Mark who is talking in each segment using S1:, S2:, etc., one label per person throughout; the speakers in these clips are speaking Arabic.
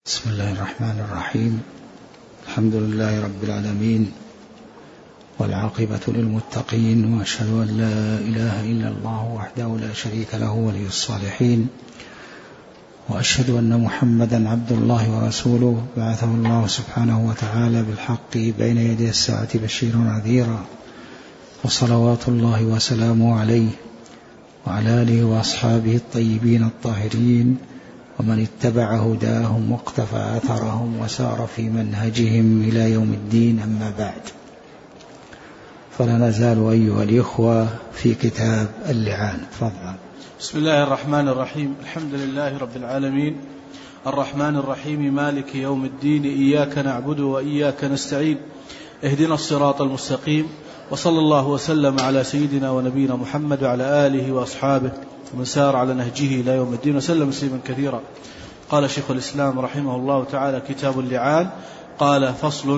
S1: بسم الله الرحمن الرحيم. الحمد لله رب العالمين، والعاقبة للمتقين، وأشهد أن لا إله إلا الله وحده لا شريك له ولي الصالحين، وأشهد أن محمدا عبد الله ورسوله بعثه الله سبحانه وتعالى بالحق بين يدي الساعة بشيرا ونذيرا، وصلوات الله وسلامه عليه وعلى آله وأصحابه الطيبين الطاهرين، ومن اتبع هداهم واقتفى أثرهم وسار في منهجهم إلى يوم الدين. أما بعد، فلا نزال أيها الإخوة في كتاب اللعان. تفضل.
S2: بسم الله الرحمن الرحيم. الحمد لله رب العالمين، الرحمن الرحيم، مالك يوم الدين، إياك نعبد وإياك نستعين، اهدنا الصراط المستقيم، وصلى الله وسلم على سيدنا ونبينا محمد وعلى آله وأصحابه ومن سار على نهجه إلى يوم الدين وسلم تسليما كثيرا. قال شيخ الإسلام رحمه الله تعالى: كتاب اللعان. قال: فصل.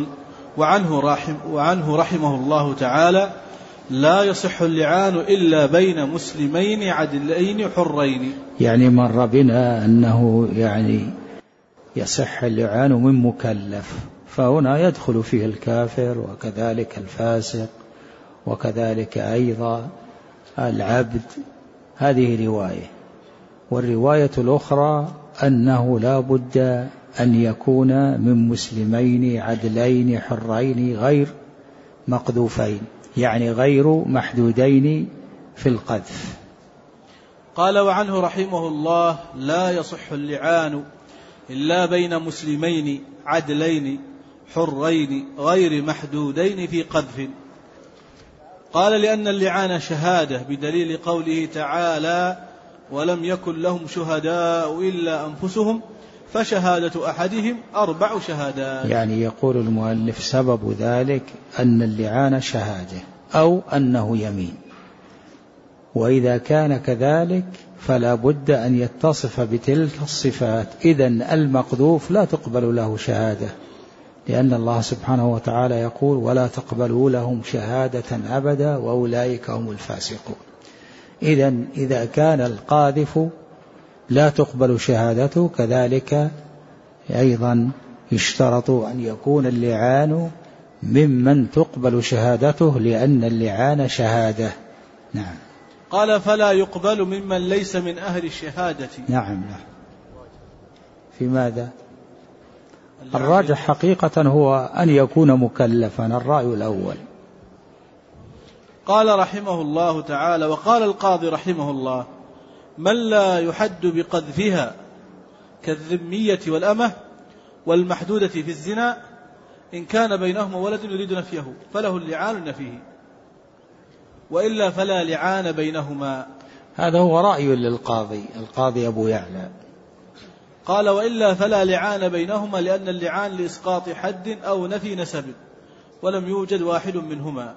S2: وعنه رحمه الله تعالى: لا يصح اللعان إلا بين مسلمين عدلين حرين.
S1: يعني مر بنا أنه يصح اللعان من مكلف، فهنا يدخل فيه الكافر وكذلك الفاسق وكذلك أيضا العبد. هذه رواية. والرواية الأخرى أنه لا بد أن يكون من مسلمين عدلين حرين غير مقذوفين، يعني غير محدودين في القذف.
S2: قال: وعنه رحمه الله: لا يصح اللعان إلا بين مسلمين عدلين حرين غير محدودين في قذف. قال: لأن اللعان شهادة، بدليل قوله تعالى: ولم يكن لهم شهداء إلا أنفسهم فشهادة أحدهم 4 شهادات.
S1: يعني يقول المؤلف سبب ذلك أن اللعان شهادة أو أنه يمين، وإذا كان كذلك فلا بد أن يتصف بتلك الصفات. إذن المقذوف لا تقبل له شهادة، لأن الله سبحانه وتعالى يقول: ولا تقبلوا لهم شهادة أبدا وأولئك هم الفاسقون. إذن إذا كان القاذف لا تقبل شهادته، كذلك أيضا يشترط أن يكون اللعان ممن تقبل شهادته، لأن اللعان شهادة. نعم.
S2: قال: فلا يقبل ممن ليس من أهل الشهادة.
S1: نعم. في ماذا؟ الراجح حقيقة هو أن يكون مكلفا، الرأي الأول.
S2: قال رحمه الله تعالى: وقال القاضي رحمه الله: من لا يحد بقذفها كالذمية والأمة والمحدودة في الزنا، إن كان بينهما ولد يريد نفيه فله اللعان نفيه، وإلا فلا لعان بينهما.
S1: هذا هو رأي للقاضي، القاضي أبو يعلى.
S2: قال: وإلا فلا لعان بينهما، لأن اللعان لإسقاط حد أو نفي نسب، ولم يوجد واحد منهما.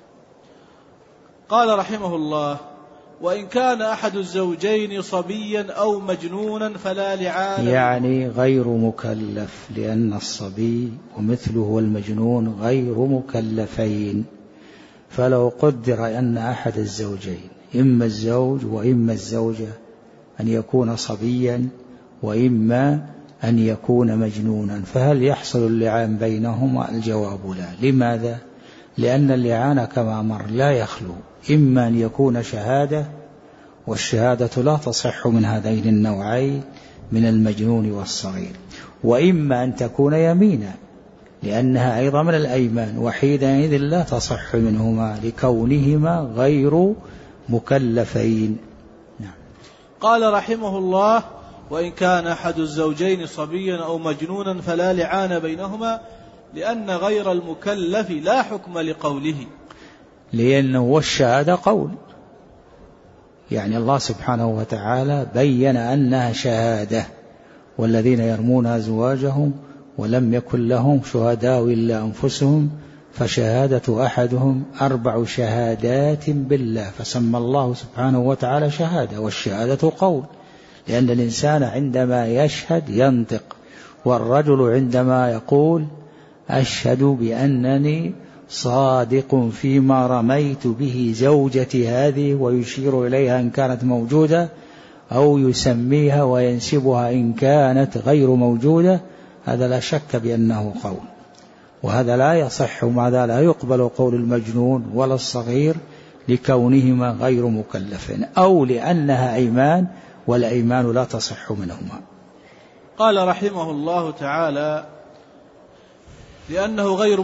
S2: قال رحمه الله: وإن كان أحد الزوجين صبيا أو مجنونا فلا لعان.
S1: يعني غير مكلف، لأن الصبي ومثله والمجنون غير مكلفين. فلو قدر أن أحد الزوجين، إما الزوج وإما الزوجة، أن يكون صبيا وإما أن يكون مجنونا، فهل يحصل اللعان بينهما؟ الجواب لا. لماذا؟ لأن اللعان كما مر لا يخلو، إما أن يكون شهادة، والشهادة لا تصح من هذين النوعين من المجنون والصغير، وإما أن تكون يمينا، لأنها أيضا من الأيمان، وحينئذ لا تصح منهما لكونهما غير مكلفين. نعم.
S2: قال رحمه الله: وإن كان أحد الزوجين صبيا أو مجنونا فلا لعان بينهما، لأن غير المكلف لا حكم لقوله،
S1: لأنه والشهادة قول، يعني الله سبحانه وتعالى بين أنها شهادة: والذين يرمون أزواجهم ولم يكن لهم شهداء إلا أنفسهم فشهادة أحدهم 4 شهادات بالله، فسمى الله سبحانه وتعالى شهادة، والشهادة قول، لأن الإنسان عندما يشهد ينطق، والرجل عندما يقول أشهد بأنني صادق فيما رميت به زوجتي هذه، ويشير إليها إن كانت موجودة، أو يسميها وينسبها إن كانت غير موجودة، هذا لا شك بأنه قول، وهذا لا يصح، ومع ذلك لا يقبل قول المجنون ولا الصغير لكونهما غير مكلفين أو لأنها أيمان، والأيمان لا تصح منهما.
S2: قال رحمه الله تعالى: لأن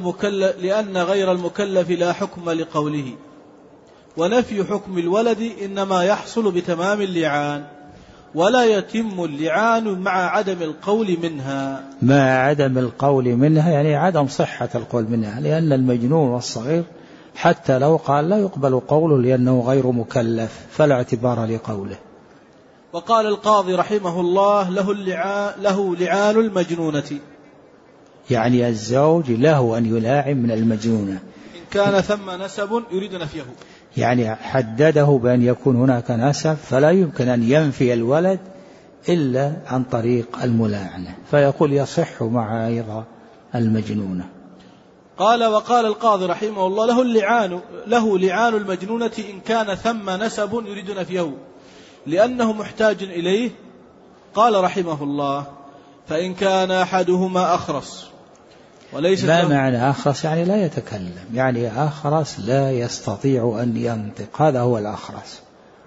S2: غير المكلف لا حكم لقوله، ونفي حكم الولد إنما يحصل بتمام اللعان، ولا يتم اللعان مع عدم القول منها.
S1: مع عدم القول منها يعني عدم صحة القول منها، لأن المجنون والصغير حتى لو قال لا يقبل قوله لأنه غير مكلف، فلا اعتبار لقوله.
S2: وقال القاضي رحمه الله: له لعان المجنونة،
S1: يعني الزوج له أن يلاعن من المجنونة
S2: إن كان ثم نسب يريد نفيه،
S1: يعني حدده بأن يكون هناك نسب، فلا يمكن أن ينفي الولد إلا عن طريق الملاعنة، فيقول يصح مع أيضا المجنونة.
S2: قال: وقال القاضي رحمه الله: له لعان المجنونة إن كان ثم نسب يريد نفيه لأنه محتاج إليه. قال رحمه الله: فإن كان أحدهما أخرس وليس
S1: ما معنى أخرس؟ يعني لا يتكلم، يعني أخرس لا يستطيع أن ينطق، هذا هو الأخرس.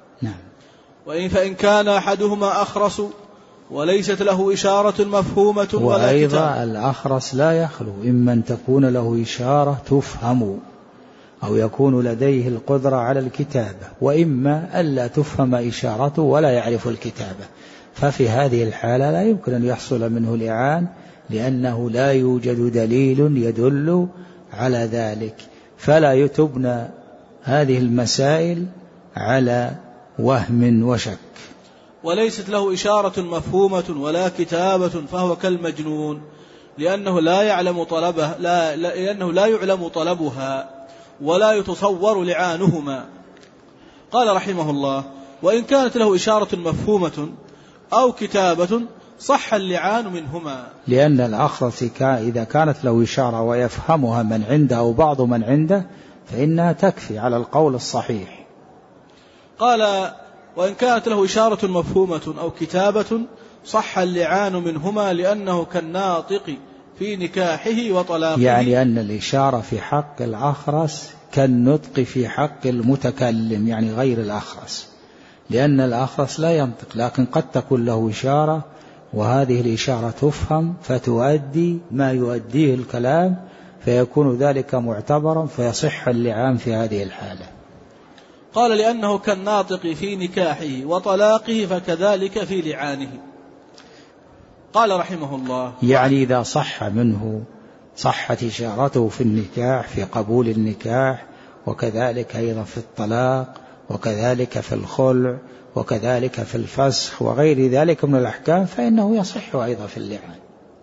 S1: نعم.
S2: فإن كان أحدهما أخرس وليست له إشارة مفهومة ولا كتابة.
S1: وأيضا الأخرس لا يخلو إما أن تكون له إشارة تفهم أو يكون لديه القدرة على الكتابة، وإما ألا تفهم إشارته ولا يعرف الكتابة، ففي هذه الحالة لا يمكن أن يحصل منه لعان، لأنه لا يوجد دليل يدل على ذلك، فلا تبنى هذه المسائل على وهم وشك.
S2: وليست له إشارة مفهومة ولا كتابة فهو كالمجنون، لأنه لا يعلم طلبها ولا يتصور لعانهما. قال رحمه الله: وإن كانت له إشارة مفهومة أو كتابة صح اللعان منهما، لأن
S1: الأخرس إذا كانت له إشارة ويفهمها من عنده أو بعض من عنده فإنها تكفي على القول الصحيح.
S2: قال: وإن كانت له إشارة مفهومة أو كتابة صح اللعان منهما، لأنه كالناطق في نكاحه وطلاقه،
S1: يعني أن الإشارة في حق الأخرس كالنطق في حق المتكلم، يعني غير الأخرس، لأن الأخرس لا ينطق، لكن قد تكون له إشارة وهذه الإشارة تفهم فتؤدي ما يؤديه الكلام، فيكون ذلك معتبرا فيصح اللعان في هذه الحالة.
S2: قال: لأنه كالناطق في نكاحه وطلاقه فكذلك في لعانه. قال رحمه الله:
S1: يعني إذا صح منه صحت إشارته في النكاح، في قبول النكاح، وكذلك أيضا في الطلاق، وكذلك في الخلع، وكذلك في الفسخ وغير ذلك من الأحكام، فإنه يصح أيضا في اللعان.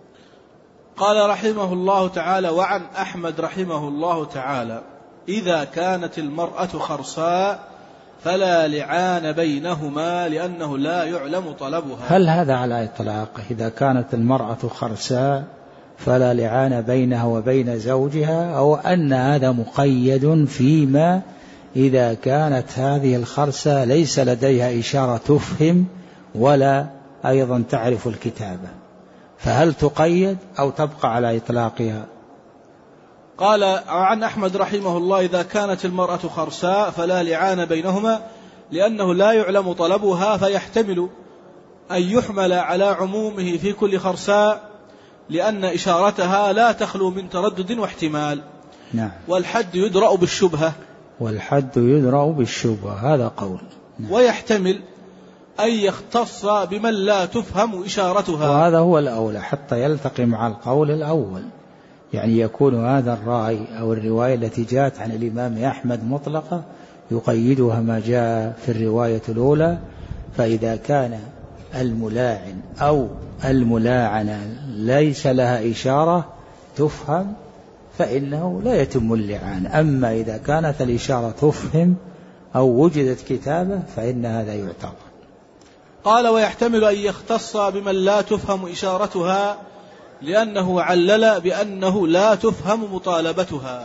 S2: قال رحمه الله تعالى: وعن أحمد رحمه الله تعالى: إذا كانت المرأة خرصاء فلا لعان بينهما لأنه لا يعلم طلبها.
S1: هل هذا على إطلاقه؟ إذا كانت المرأة خرصاء فلا لعان بينها وبين زوجها، أو أن هذا مقيد فيما إذا كانت هذه الخرصة ليس لديها إشارة تفهم ولا أيضا تعرف الكتابة، فهل تقيد أو تبقى على إطلاقها؟
S2: قال عن أحمد رحمه الله: إذا كانت المرأة خرساء فلا لعان بينهما لأنه لا يعلم طلبها، فيحتمل أن يحمل على عمومه في كل خرساء، لأن إشارتها لا تخلو من تردد واحتمال.
S1: نعم.
S2: والحد يدرأ بالشبهة.
S1: والحد يدرأ بالشبهة، هذا قول.
S2: نعم. ويحتمل أن يختص بمن لا تفهم إشارتها،
S1: وهذا هو الأولى حتى يلتقي مع القول الأول، يعني يكون هذا الرأي أو الرواية التي جاءت عن الإمام أحمد مطلقة يقيدها ما جاء في الرواية الأولى، فإذا كان الملاعن أو الملاعنة ليس لها إشارة تفهم فإنه لا يتم اللعان، أما إذا كانت الإشارة تفهم أو وجدت كتابة فإن هذا يعتبر.
S2: قال: ويحتمل أن يختص بمن لا تفهم إشارتها لأنه علل بأنه لا تفهم مطالبتها.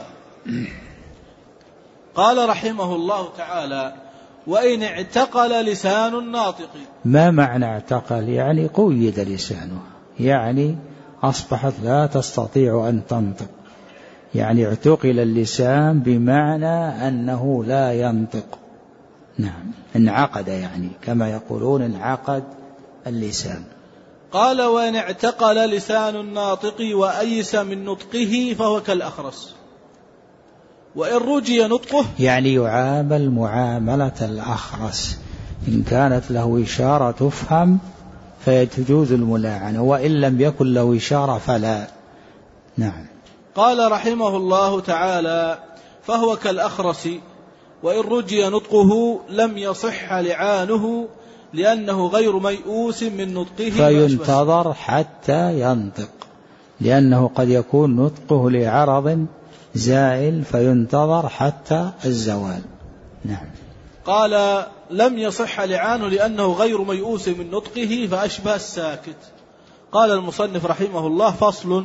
S2: قال رحمه الله تعالى: وإن اعتقل لسان الناطق.
S1: ما معنى اعتقل؟ يعني قيد لسانه، يعني أصبحت لا تستطيع أن تنطق، يعني اعتقل اللسان بمعنى أنه لا ينطق. نعم، انعقد، يعني كما يقولون انعقد اللسان.
S2: قال: وإن اعتقل لسان الناطق وأيس من نطقه فهو كالأخرس، وإن رجي نطقه،
S1: يعني يعامل معاملة الأخرس، إن كانت له إشارة تفهم فيجوز الملاعنة، وإن لم يكن له إشارة فلا. نعم.
S2: قال رحمه الله تعالى: فهو كالأخرس، وإن رجي نطقه لم يصح لعانه لأنه غير ميؤوس من نطقه،
S1: فينتظر حتى ينطق، لأنه قد يكون نطقه لعرض زائل، فينتظر حتى الزوال. نعم.
S2: قال: لم يصح لعانه لأنه غير ميؤوس من نطقه فأشبه الساكت. قال المصنف رحمه الله: فصل: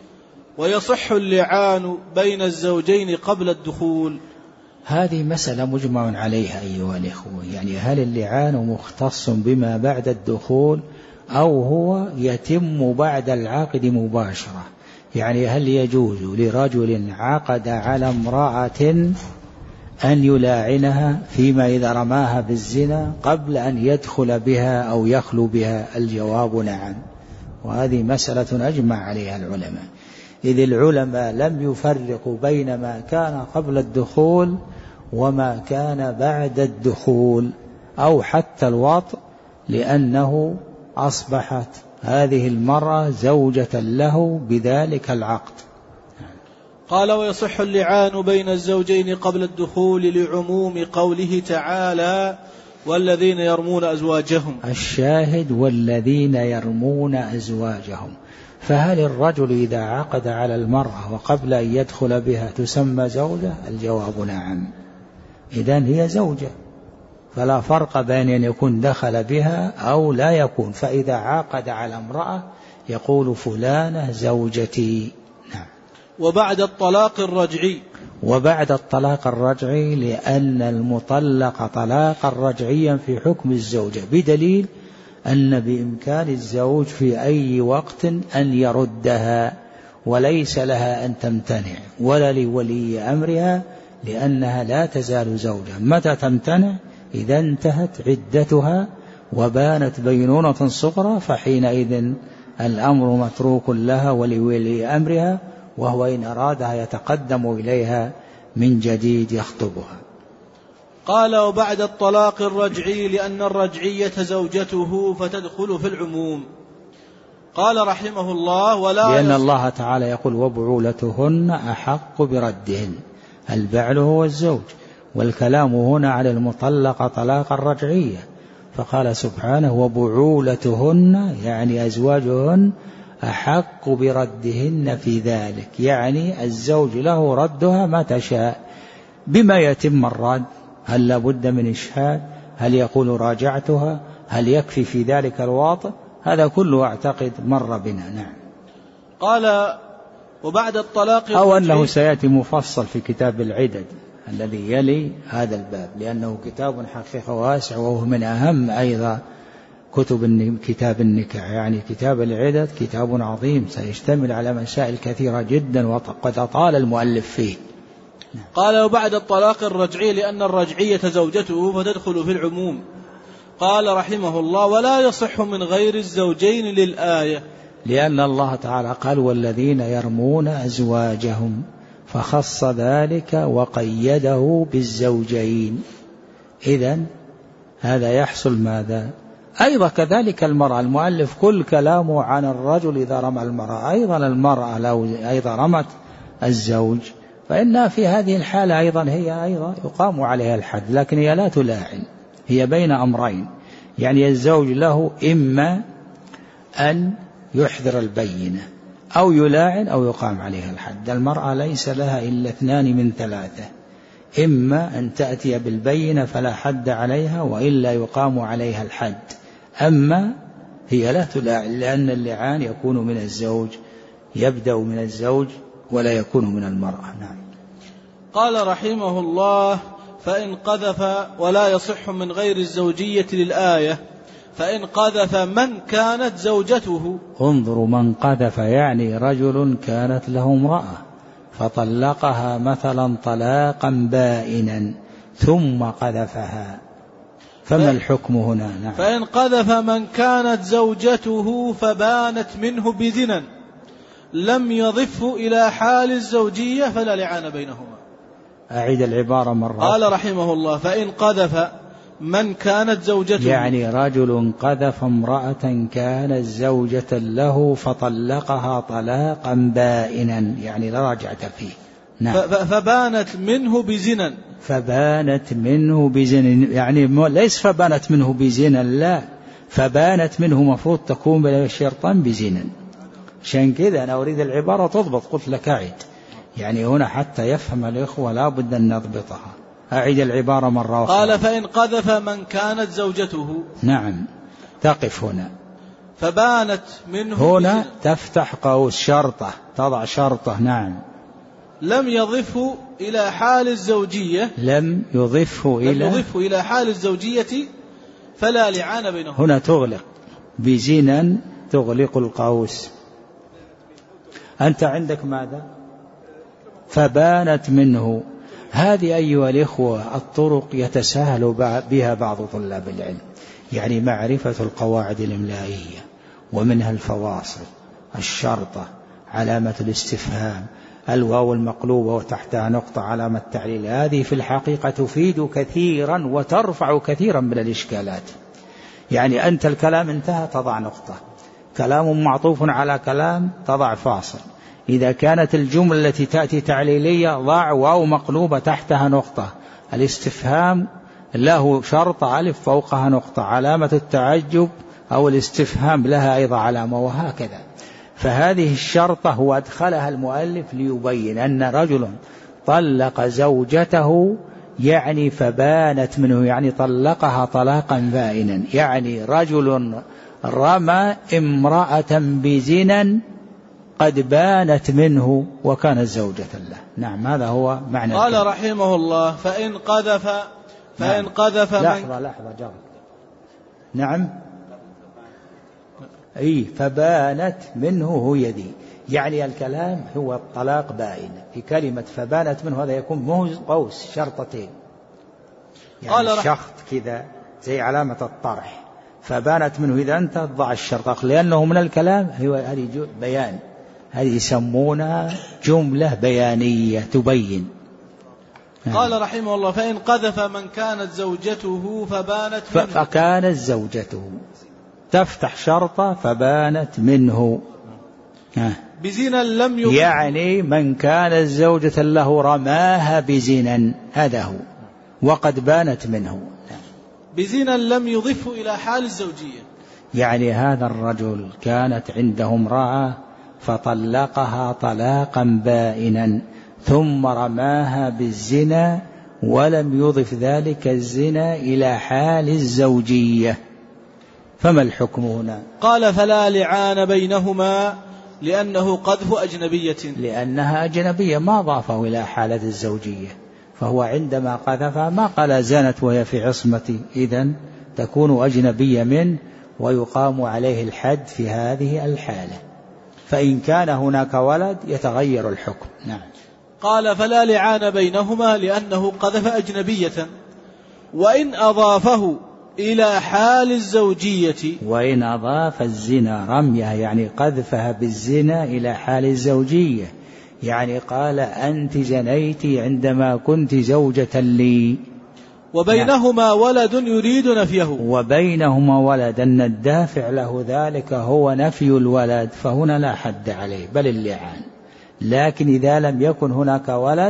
S2: ويصح اللعان بين الزوجين قبل الدخول.
S1: هذه مسألة مجمع عليها أيها الإخوة، يعني هل اللعان مختص بما بعد الدخول أو هو يتم بعد العقد مباشرة؟ يعني هل يجوز لرجل عقد على امرأة أن يلاعنها فيما إذا رماها بالزنا قبل أن يدخل بها أو يخلو بها؟ الجواب نعم، وهذه مسألة أجمع عليها العلماء، إذ العلماء لم يفرقوا بين ما كان قبل الدخول وما كان بعد الدخول أو حتى الوطء، لأنه أصبحت هذه المرأة زوجة له بذلك العقد.
S2: قال: ويصح اللعان بين الزوجين قبل الدخول لعموم قوله تعالى: والذين يرمون أزواجهم.
S1: الشاهد: والذين يرمون أزواجهم. فهل الرجل إذا عقد على المرأة وقبل أن يدخل بها تسمى زوجة؟ الجواب نعم، إذن هي زوجة، فلا فرق بين أن يكون دخل بها أو لا يكون، فإذا عقد على امرأة يقول فلانة زوجتي. نعم.
S2: وبعد الطلاق الرجعي.
S1: وبعد الطلاق الرجعي، لأن المطلق طلاقا رجعيا في حكم الزوجة، بدليل أن بإمكان الزوج في أي وقت أن يردها، وليس لها أن تمتنع ولا لولي أمرها، لأنها لا تزال زوجة. متى تمتنع؟ إذا انتهت عدتها وبانت بينونة صغرى، فحينئذ الأمر متروك لها ولولي أمرها، وهو إن أرادها يتقدم إليها من جديد يخطبها.
S2: قال: وبعد الطلاق الرجعي لأن الرجعية زوجته فتدخل في العموم. قال رحمه الله:
S1: لأن الله تعالى يقول: وبعولتهن أحق بردهن. البعل هو الزوج، والكلام هنا على المطلقة طلاقا رجعية، فقال سبحانه: وبعولتهن، يعني أزواجهن أحق بردهن في ذلك، يعني الزوج له ردها متى شاء. بما يتم الرد؟ هل لابد من إشهاد؟ هل يقول راجعتها؟ هل يكفي في ذلك الواطئ؟ هذا كله أعتقد مر بنا. نعم.
S2: قال: وبعد الطلاق
S1: أو أنه سيأتي مفصل في كتاب العدد الذي يلي هذا الباب، لأنه كتاب حقيقة واسع، وهو من أهم أيضا كتب كتاب النكاح، يعني كتاب العدد كتاب عظيم سيشتمل على مسائل كثيرة جدا وقد أطال المؤلف فيه.
S2: قال: وبعد الطلاق الرجعي لأن الرجعية زوجته فتدخل في العموم. قال رحمه الله: ولا يصح من غير الزوجين للآية،
S1: لأن الله تعالى قال: والذين يرمون أزواجهم، فخص ذلك وقيده بالزوجين. إذن هذا يحصل ماذا؟ أيضا كذلك المرأة، المؤلف كل كلامه عن الرجل إذا رمى المرأة، أيضا المرأة لو أيضا رمت الزوج فإنها في هذه الحالة أيضا هي أيضا يقام عليها الحد، لكن هي لا تلاعن، هي بين أمرين، يعني الزوج له إما أن يحضر البينة أو يلاعن أو يقام عليها الحد. المرأة ليس لها إلا 2 من 3، إما أن تأتي بالبينة فلا حد عليها وإلا يقام عليها الحد، أما هي لا تلاعن، لأن اللعان يكون من الزوج، يبدأ من الزوج ولا يكون من المرأة. نعم.
S2: قال رحمه الله: فإن قذف ولا يصح من غير الزوجية للآية، فإن قذف من كانت زوجته.
S1: انظروا، من قذف يعني رجل كانت له امرأة فطلقها مثلا طلاقا بائنا ثم قذفها، فما الحكم هنا؟ نعم.
S2: فإن قذف من كانت زوجته فبانت منه بزنا لم يضفه إلى حال الزوجية فلا لعان بينهما.
S1: أعيد العبارة مرة.
S2: قال رحمه الله: فإن قذف من كانت زوجته،
S1: يعني رجل قذف امرأة كانت زوجة له فطلقها طلاقا بائنا، يعني لا رجعة فيه. نعم.
S2: فبانت منه بزنا.
S1: فبانت منه بزنا، يعني ليس فبانت منه بزنا، لا، فبانت منه مفروض تكون بلا شرطان بزنا. عشان كذا أنا أريد العبارة تضبط، قلت لك أعد، يعني هنا حتى يفهم الإخوة لا بد أن نضبطها. أعيد العبارة مرة أخرى.
S2: قال: فإن قذف من كانت زوجته.
S1: نعم. تقف هنا،
S2: فبانت منه
S1: هنا
S2: بزنا.
S1: تفتح قوس شرطة، تضع شرطة. نعم.
S2: لم يضفه إلى حال الزوجية،
S1: لم يضفه
S2: إلى حال الزوجية فلا لعان بينهم.
S1: هنا تغلق بزنا، تغلق القوس. أنت عندك ماذا؟ فبانت منه. هذه أيها الإخوة الطرق يتساهل بها بعض طلاب العلم، يعني معرفة القواعد الإملائية، ومنها الفواصل، الشرطة، علامة الاستفهام، الواو المقلوبة وتحتها نقطة علامة تعليل. هذه في الحقيقة تفيد كثيرا وترفع كثيرا من الإشكالات. يعني أنت الكلام انتهى تضع نقطة، كلام معطوف على كلام تضع فاصل، إذا كانت الجملة التي تأتي تعليلية ضع واو مقلوبة تحتها نقطة، الاستفهام له شرطة ألف فوقها نقطة، علامة التعجب أو الاستفهام لها أيضا علامة، وهكذا. فهذه الشرطة هو أدخلها المؤلف ليبين أن رجل طلق زوجته، يعني فبانت منه، يعني طلقها طلاقا بائنا، يعني رجل رمى امرأة بزنا قد بانت منه وكانت زوجة له. نعم، هذا هو معنى.
S2: قال رحمه الله: فإن قذف
S1: لحظة جرب. نعم. فبانت منه هي دي، يعني الكلام هو الطلاق بائن. في كلمة فبانت منه هذا يكون مو قوس شرطتين، يعني شخط كذا زي علامة الطرح. فبانت منه إذا أنت تضع الشرط، لأنه من الكلام هذه بيان، هذه يسمونها جملة بيانية تبين.
S2: قال رحمه الله: فإن قذف من كانت زوجته فبانت منه.
S1: فكانت زوجته تفتح شرطة فبانت منه
S2: بزنا لم يضف،
S1: يعني من كانت زوجة له رماها بزنا، هذا هو، وقد بانت منه
S2: بزنا لم يضف إلى حال الزوجية.
S1: يعني هذا الرجل كانت عنده امرأة فطلقها طلاقا بائنا ثم رماها بالزنا ولم يضف ذلك الزنا إلى حال الزوجية، فما الحكم هنا؟
S2: قال: فلا لعان بينهما لأنه قذف أجنبية،
S1: لأنها أجنبية ما ضافه إلى حالة الزوجية، فهو عندما قذفها ما قال زنت وهي في عصمتي، إذن تكون أجنبية منه ويقام عليه الحد في هذه الحالة. فإن كان هناك ولد يتغير الحكم. نعم.
S2: قال: فلا لعان بينهما لأنه قذف أجنبية، وإن أضافه إلى حال الزوجية،
S1: وإن أضاف الزنا رميه يعني قذفها بالزنا إلى حال الزوجية، يعني قال أنت زنيتي عندما كنت زوجة لي،
S2: وبينهما ولد يريد نفيه،
S1: وبينهما ولد أن الدافع له ذلك هو نفي الولد، فهنا لا حد عليه بل اللعان. لكن إذا لم يكن هناك ولد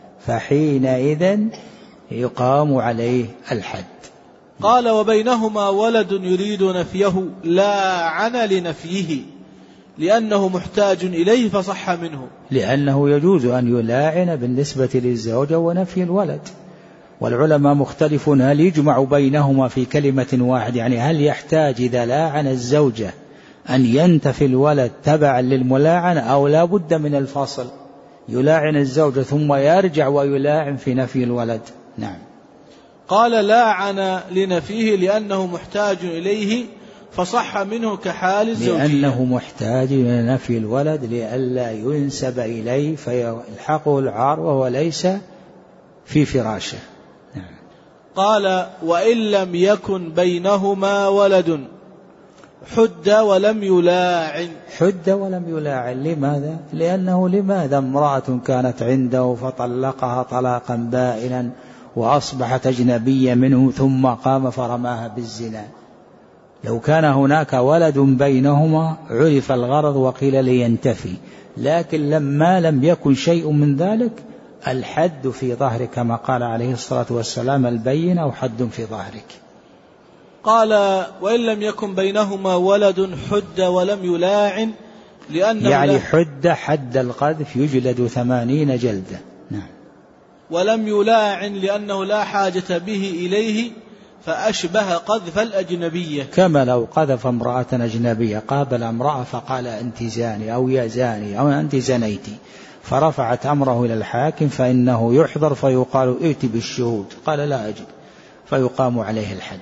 S1: فحينئذ يقام عليه الحد.
S2: قال: وبينهما ولد يريد نفيه لاعن لنفيه لأنه محتاج إليه فصح منه،
S1: لأنه يجوز أن يلاعن بالنسبة للزوجة ونفي الولد. والعلماء مختلفون هل يجمع بينهما في كلمة واحدة، يعني هل يحتاج إذا لاعن الزوجة أن ينتفي الولد تبعا للملاعن أو لا بد من الفصل، يلاعن الزوجة ثم يرجع ويلاعن في نفي الولد. نعم.
S2: قال: لاعن لنفيه لأنه محتاج إليه فصح منه كحال الزوجية،
S1: لأنه محتاج إلى نفي الولد لئلا ينسب إليه فيلحقه العار وهو ليس في فراشه.
S2: قال وإن لم يكن بينهما ولد حد ولم يلاعن.
S1: حد ولم يلاعن لماذا؟ لأنه لماذا امرأة كانت عنده فطلقها طلاقا بائنا وأصبحت أجنبية منه ثم قام فرماها بالزنا؟ لو كان هناك ولد بينهما عرف الغرض وقيل لينتفي، لكن لما لم يكن شيء من ذلك الحد في ظهرك كما قال عليه الصلاة والسلام البين أو حد في ظهرك.
S2: قال وإن لم يكن بينهما ولد حد ولم يلاعن لأنه
S1: يعني حد القذف يجلد 80 جلدة. نعم.
S2: ولم يلاعن لأنه لا حاجة به إليه فأشبه قذف الأجنبية،
S1: كما لو قذف امرأة أجنبية، قابل امرأة فقال أنت زاني أو يا زاني أو أنت زنيتي، فرفعت أمره إلى الحاكم فإنه يحضر فيقال ائت بالشهود، قال لا أجد، فيقام عليه الحد.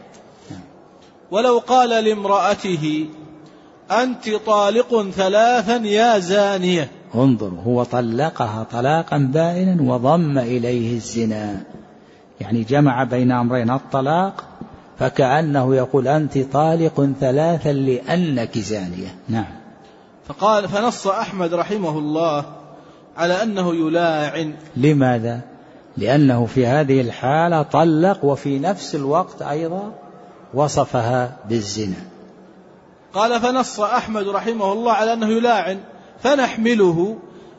S2: ولو قال لامرأته أنت طالق 3 يا زانية،
S1: انظر، هو طلقها طلاقا بائنا وضم إليه الزنا، يعني جمع بين أمرين الطلاق، فكأنه يقول أنت طالق 3 لأنك زانية. نعم.
S2: فنص أحمد رحمه الله على أنه يلاعن.
S1: لماذا؟ لأنه في هذه الحالة طلق وفي نفس الوقت أيضا وصفها بالزنا.
S2: قال فنص أحمد رحمه الله على أنه يلاعن، فنحمله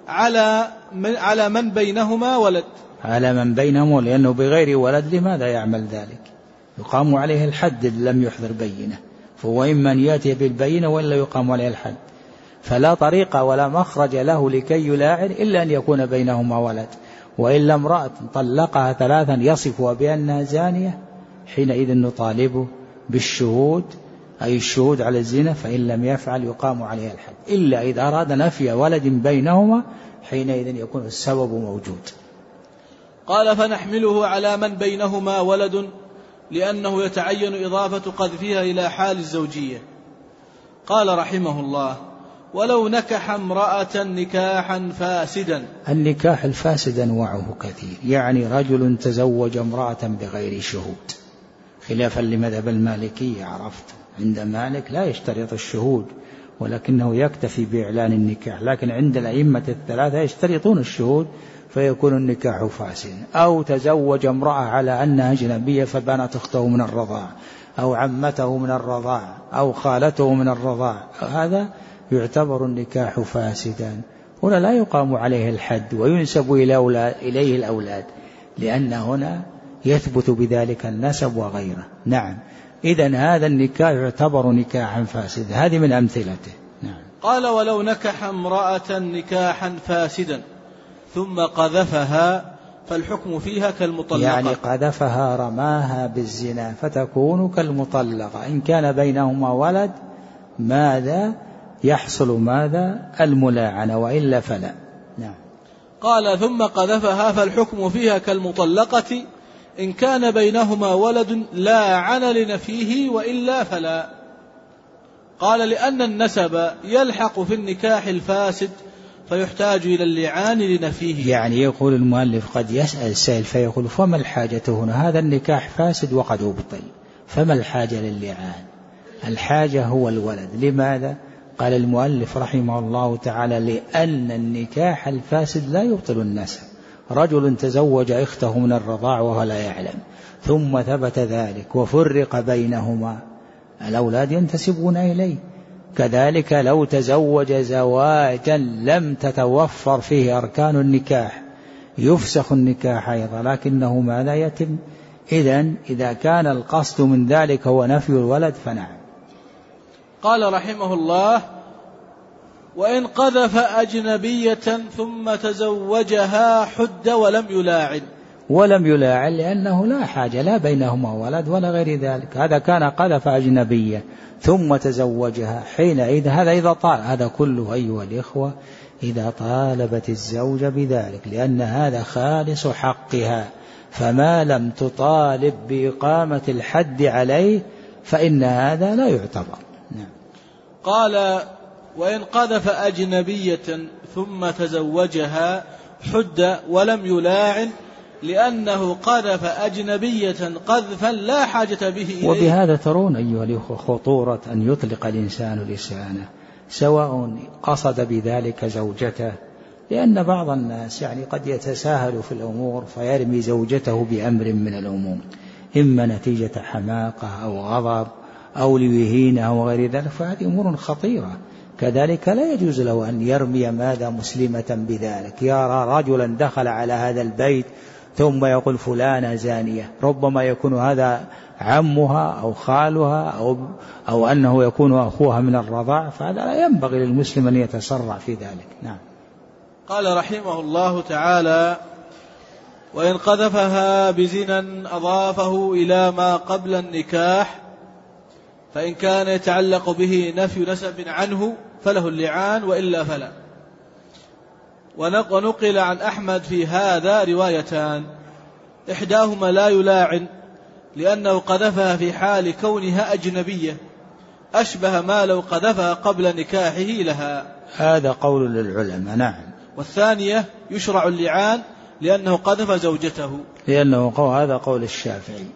S2: على من بينهما ولد.
S1: على من بينهما، لأنه بغير ولد لماذا يعمل ذلك؟ يقام عليه الحد لم يحضر بينه، فهو إما أن يأتي بالبينة ولا يقام عليه الحد، فلا طريق ولا مخرج له لكي يلاعن إلا أن يكون بينهما ولد. وإلا امرأة طلقها 3 يصفها بأنها زانية، حينئذ نطالبه بالشهود، أي الشهود على الزنا، فإن لم يفعل يقام عليه الحد، إلا إذا أراد نفي ولد بينهما، حينئذ يكون السبب موجود.
S2: قال فنحمله على من بينهما ولد لأنه يتعين إضافة قذفها إلى حال الزوجية. قال رحمه الله ولو نكح امرأة نكاحا فاسدا.
S1: النكاح الفاسد أنواعه كثير، يعني رجل تزوج امرأة بغير شهود، خلافا لمذهب المالكية، عرفت عند مالك لا يشترط الشهود ولكنه يكتفي بإعلان النكاح، لكن عند الأئمة الثلاثة يشترطون الشهود فيكون النكاح فاسدا. أو تزوج امرأة على أنها أجنبية فبانت أخته من الرضاع أو عمته من الرضاع أو خالته من الرضاع، هذا يعتبر النكاح فاسدا، هنا لا يقام عليه الحد وينسب إليه الأولاد، لأن هنا يثبت بذلك النسب وغيره. نعم، إذن هذا النكاح يعتبر نكاحا فاسدا، هذه من أمثلته. نعم.
S2: قال ولو نكح امرأة نكاحا فاسدا ثم قذفها فالحكم فيها كالمطلقة،
S1: يعني قذفها رماها بالزنا فتكون كالمطلقة، إن كان بينهما ولد ماذا يحصل؟ ماذا؟ الملاعنة، وإلا فلا. نعم.
S2: قال ثم قذفها فالحكم فيها كالمطلقة إن كان بينهما ولد لا عن لنفيه وإلا فلا. قال لأن النسب يلحق في النكاح الفاسد فيحتاج إلى اللعان لنفيه.
S1: يعني يقول المؤلف قد يسأل السائل فيقول فما الحاجة هنا؟ هذا النكاح فاسد وقد أبطل، فما الحاجة للعان؟ الحاجة هو الولد. لماذا؟ قال المؤلف رحمه الله تعالى لأن النكاح الفاسد لا يبطل النسب. رجل تزوج أخته من الرضاع وهو لا يعلم، ثم ثبت ذلك وفرق بينهما، الأولاد ينتسبون إليه. كذلك لو تزوج زواجا لم تتوفر فيه أركان النكاح يفسخ النكاح أيضا، لكنه ماذا يتم؟ إذن إذا كان القصد من ذلك هو نفي الولد فنعم.
S2: قال رحمه الله وإن قذف أجنبية ثم تزوجها حد ولم يلاعن.
S1: ولم يلاعن لأنه لا حاجة، لا بينهما ولد ولا غير ذلك، هذا كان قذف أجنبية ثم تزوجها، حينئذ هذا إذا طال، هذا كله أيها الإخوة إذا طالبت الزوجة بذلك، لأن هذا خالص حقها، فما لم تطالب بإقامة الحد عليه فإن هذا لا يعتبر. نعم.
S2: قال: وإن قذف أجنبية ثم تزوجها حد ولم يلاعن لأنه قذف أجنبية قذفا لا حاجة به إليه.
S1: وبهذا ترون أيها الأخوة خطورة أن يطلق الإنسان لسانه سواء قصد بذلك زوجته، لأن بعض الناس يعني قد يتساهل في الأمور فيرمي زوجته بأمر من الأمور، إما نتيجة حماقة أو غضب أو ليهينه أو غير ذلك، فهذه أمور خطيرة. كذلك لا يجوز له أن يرمي ماذا مسلمة بذلك، يرى رجلا دخل على هذا البيت ثم يقول فلانة زانية، ربما يكون هذا عمها أو خالها أو أنه يكون أخوها من الرضاع، فهذا لا ينبغي للمسلم أن يتسرع في ذلك. نعم.
S2: قال رحمه الله تعالى: وإن قذفها بزنا أضافه إلى ما قبل النكاح، فإن كان يتعلق به نفي نسب عنه فله اللعان وإلا فلا. ونقل عن أحمد في هذا روايتان، إحداهما لا يلاعن لأنه قذفها في حال كونها أجنبية أشبه ما لو قذفها قبل نكاحه لها،
S1: هذا قول للعلماء. نعم.
S2: والثانية يشرع اللعان لأنه قذف زوجته،
S1: لأنه هذا قول الشافعي.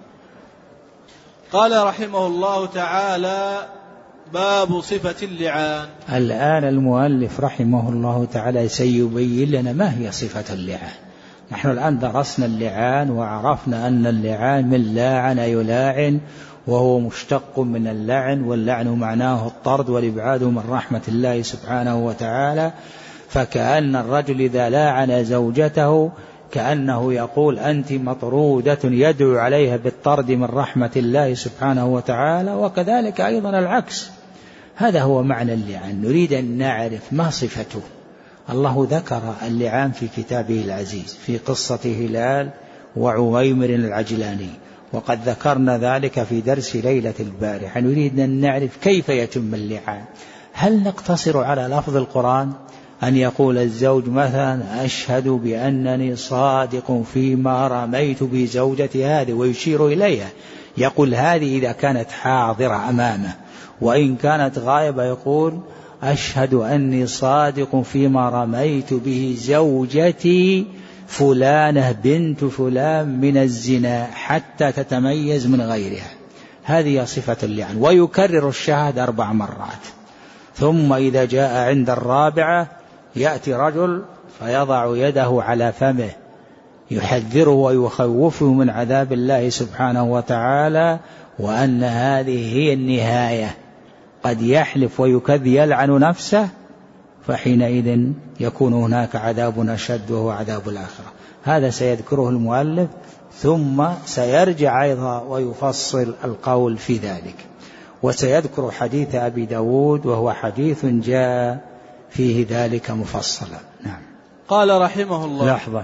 S2: قال رحمه الله تعالى: باب صفة اللعان.
S1: الآن المؤلف رحمه الله تعالى سيبين لنا ما هي صفة اللعان. نحن الآن درسنا اللعان وعرفنا أن اللعان من لاعن يلاعن، وهو مشتق من اللعن، واللعن معناه الطرد والإبعاد من رحمة الله سبحانه وتعالى. فكأن الرجل إذا لاعن زوجته كأنه يقول أنت مطرودة، يدعو عليها بالطرد من رحمة الله سبحانه وتعالى، وكذلك أيضا العكس. هذا هو معنى اللعان. نريد أن نعرف ما صفته. الله ذكر اللعان في كتابه العزيز في قصة هلال وعويمر العجلاني، وقد ذكرنا ذلك في درس ليلة البارحة. نريد أن نعرف كيف يتم اللعان. هل نقتصر على لفظ القرآن أن يقول الزوج مثلا أشهد بأنني صادق فيما رميت بزوجتي هذه ويشير إليها، يقول هذه إذا كانت حاضرة أمامه، وإن كانت غائبة يقول أشهد أني صادق فيما رميت به زوجتي فلانة بنت فلان من الزنا حتى تتميز من غيرها. هذه صفة اللعان. ويكرر الشهادة 4 مرات، ثم إذا جاء عند الرابعة يأتي رجل فيضع يده على فمه يحذره ويخوفه من عذاب الله سبحانه وتعالى، وأن هذه هي النهاية. قد يحلف ويكذب يلعن نفسه، فحينئذ يكون هناك عذاب أشد وهو عذاب الآخرة. هذا سيذكره المؤلف، ثم سيرجع أيضا ويفصل القول في ذلك، وسيذكر حديث أبي داود وهو حديث جاء فيه ذلك مفصلا. نعم.
S2: قال رحمه الله:
S1: لحظة،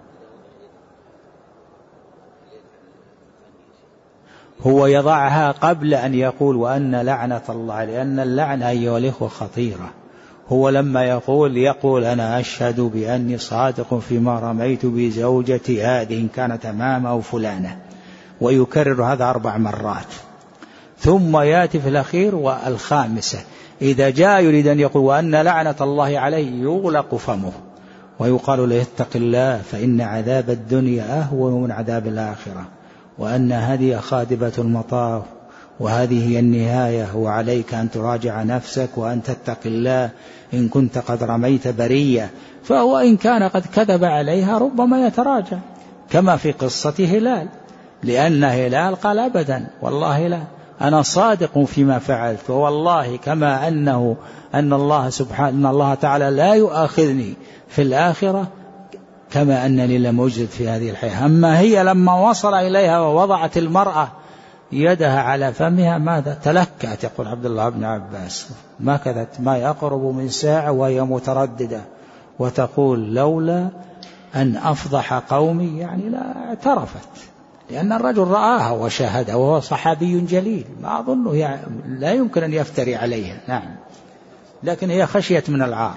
S1: هو يضعها قبل أن يقول وأن لعنة الله، لأن اللعنة أيها الإخوة خطيرة. هو لما يقول أنا أشهد بأني صادق فيما رميت بزوجتي هذه إن كانت أمامه فلانة، ويكرر هذا 4 مرات، ثم يأتي في الأخير والخامسة إذا جاء يريد أن يقول وأن لعنة الله عليه يغلق فمه ويقال له اتق الله فإن عذاب الدنيا أهون من عذاب الآخرة، وأن هذه خادبة المطاف وهذه هي النهاية، وعليك أن تراجع نفسك وأن تتق الله إن كنت قد رميت برية. فهو إن كان قد كذب عليها ربما يتراجع، كما في قصة هلال، لأن هلال قال أبدا والله لا، أنا صادق فيما فعلت، والله كما أن الله تعالى لا يؤاخذني في الآخرة كما أنني لم أجد في هذه الحياة. أما هي لما وصل إليها ووضعت المرأة يدها على فمها ماذا تلكأت، يقول عبد الله بن عباس ما كذت ما يقرب من ساعة وهي مترددة، وتقول لولا أن أفضح قومي، يعني لا اعترفت، لأن الرجل رآها وشاهدها وهو صحابي جليل، ما أظنه يعني لا يمكن أن يفتري عليها. نعم، لكن هي خشيت من العار.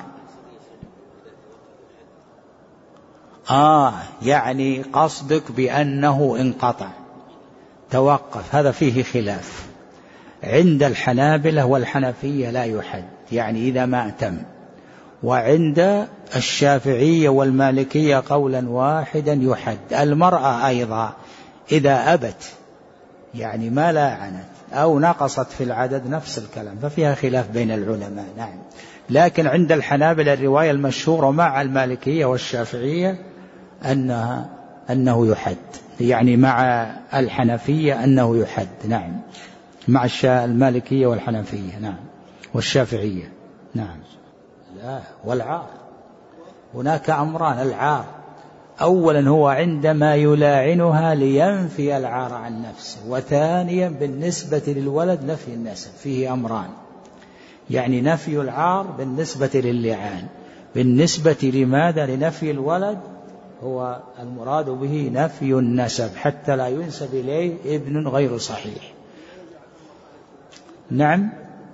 S1: يعني قصدك بأنه انقطع توقف، هذا فيه خلاف. عند الحنابلة والحنفية لا يحد، يعني إذا ما أتم. وعند الشافعية والمالكية قولا واحدا يحد. المرأة أيضا إذا أبت، يعني ما لاعنت أو نقصت في العدد، نفس الكلام، ففيها خلاف بين العلماء. نعم. لكن عند الحنابلة الرواية المشهورة مع المالكية والشافعية أنه يحد، يعني مع الحنفية أنه يحد. نعم. مع المالكية والحنفية. نعم. والشافعية. نعم. لا، والعار هناك أمران. العار أولا هو عندما يلاعنها لينفي العار عن نفسه، وثانيا بالنسبة للولد نفي النسب، فيه أمران، يعني نفي العار بالنسبة للعان. بالنسبة لماذا؟ لنفي الولد هو المراد به نفي النسب حتى لا ينسب إليه ابن غير صحيح. نعم.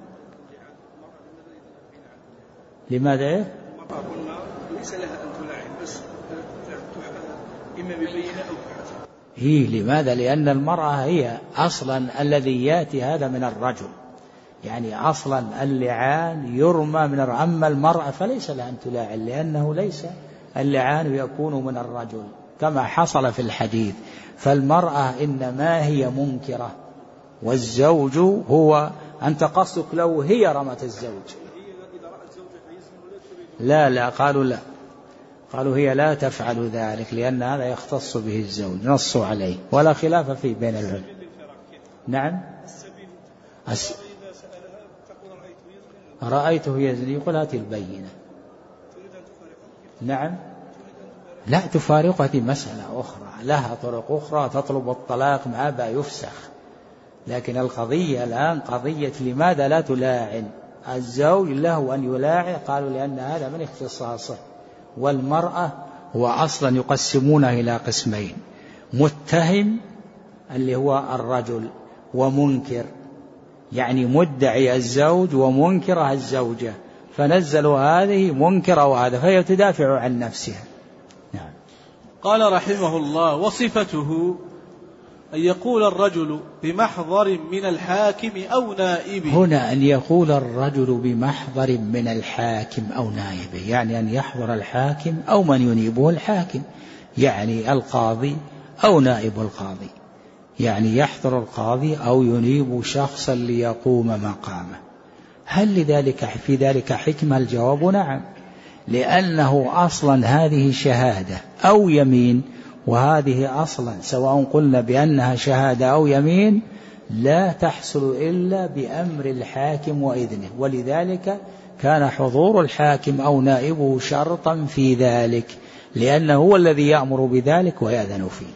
S1: لماذا؟
S2: ليس لها أن تلاعن، بس إما ببينة أو
S1: لماذا؟ لأن المرأة هي أصلا الذي يأتي هذا من الرجل، يعني أصلا اللعان يرمى من الرجل. أما المرأة فليس لها أن تلاعن، لأنه ليس اللعان يكون من الرجل كما حصل في الحديث. فالمرأة إنما هي منكرة، والزوج هو، أنت قصدك لو هي رمت الزوج. لا، قالوا هي لا تفعل ذلك، لأن هذا يختص به الزوج، نصوا عليه ولا خلاف فيه بين العلماء. نعم. رأيته يزني، يقول هات البينة. نعم. لا تفارقه، هذه مسألة أخرى، لها طرق أخرى تطلب الطلاق ما با يفسخ. لكن القضية الآن قضية لماذا لا تلاعن الزوج؟ له أن يلاعن، قالوا لأن هذا من اختصاصه. والمرأة هو أصلا يقسمونها إلى قسمين: متهم اللي هو الرجل، ومنكر يعني مدعي الزوج ومنكره الزوجة، فنزلوا هذه منكرة وهذا، فهي تدافع عن نفسها. نعم.
S2: قال رحمه الله: وصفته أن يقول الرجل بمحضر من الحاكم أو نائبه.
S1: هنا أن يقول الرجل بمحضر من الحاكم أو نائبه، يعني أن يحضر الحاكم أو من ينيبه الحاكم، يعني القاضي أو نائب القاضي، يعني يحضر القاضي أو ينيب شخصا ليقوم مقامه. هل لذلك في ذلك حكمة؟ الجواب نعم، لأنه أصلا هذه شهادة أو يمين، وهذه أصلا سواء قلنا بأنها شهادة أو يمين لا تحصل إلا بأمر الحاكم وإذنه، ولذلك كان حضور الحاكم أو نائبه شرطا في ذلك، لأنه هو الذي يأمر بذلك ويأذن فيه.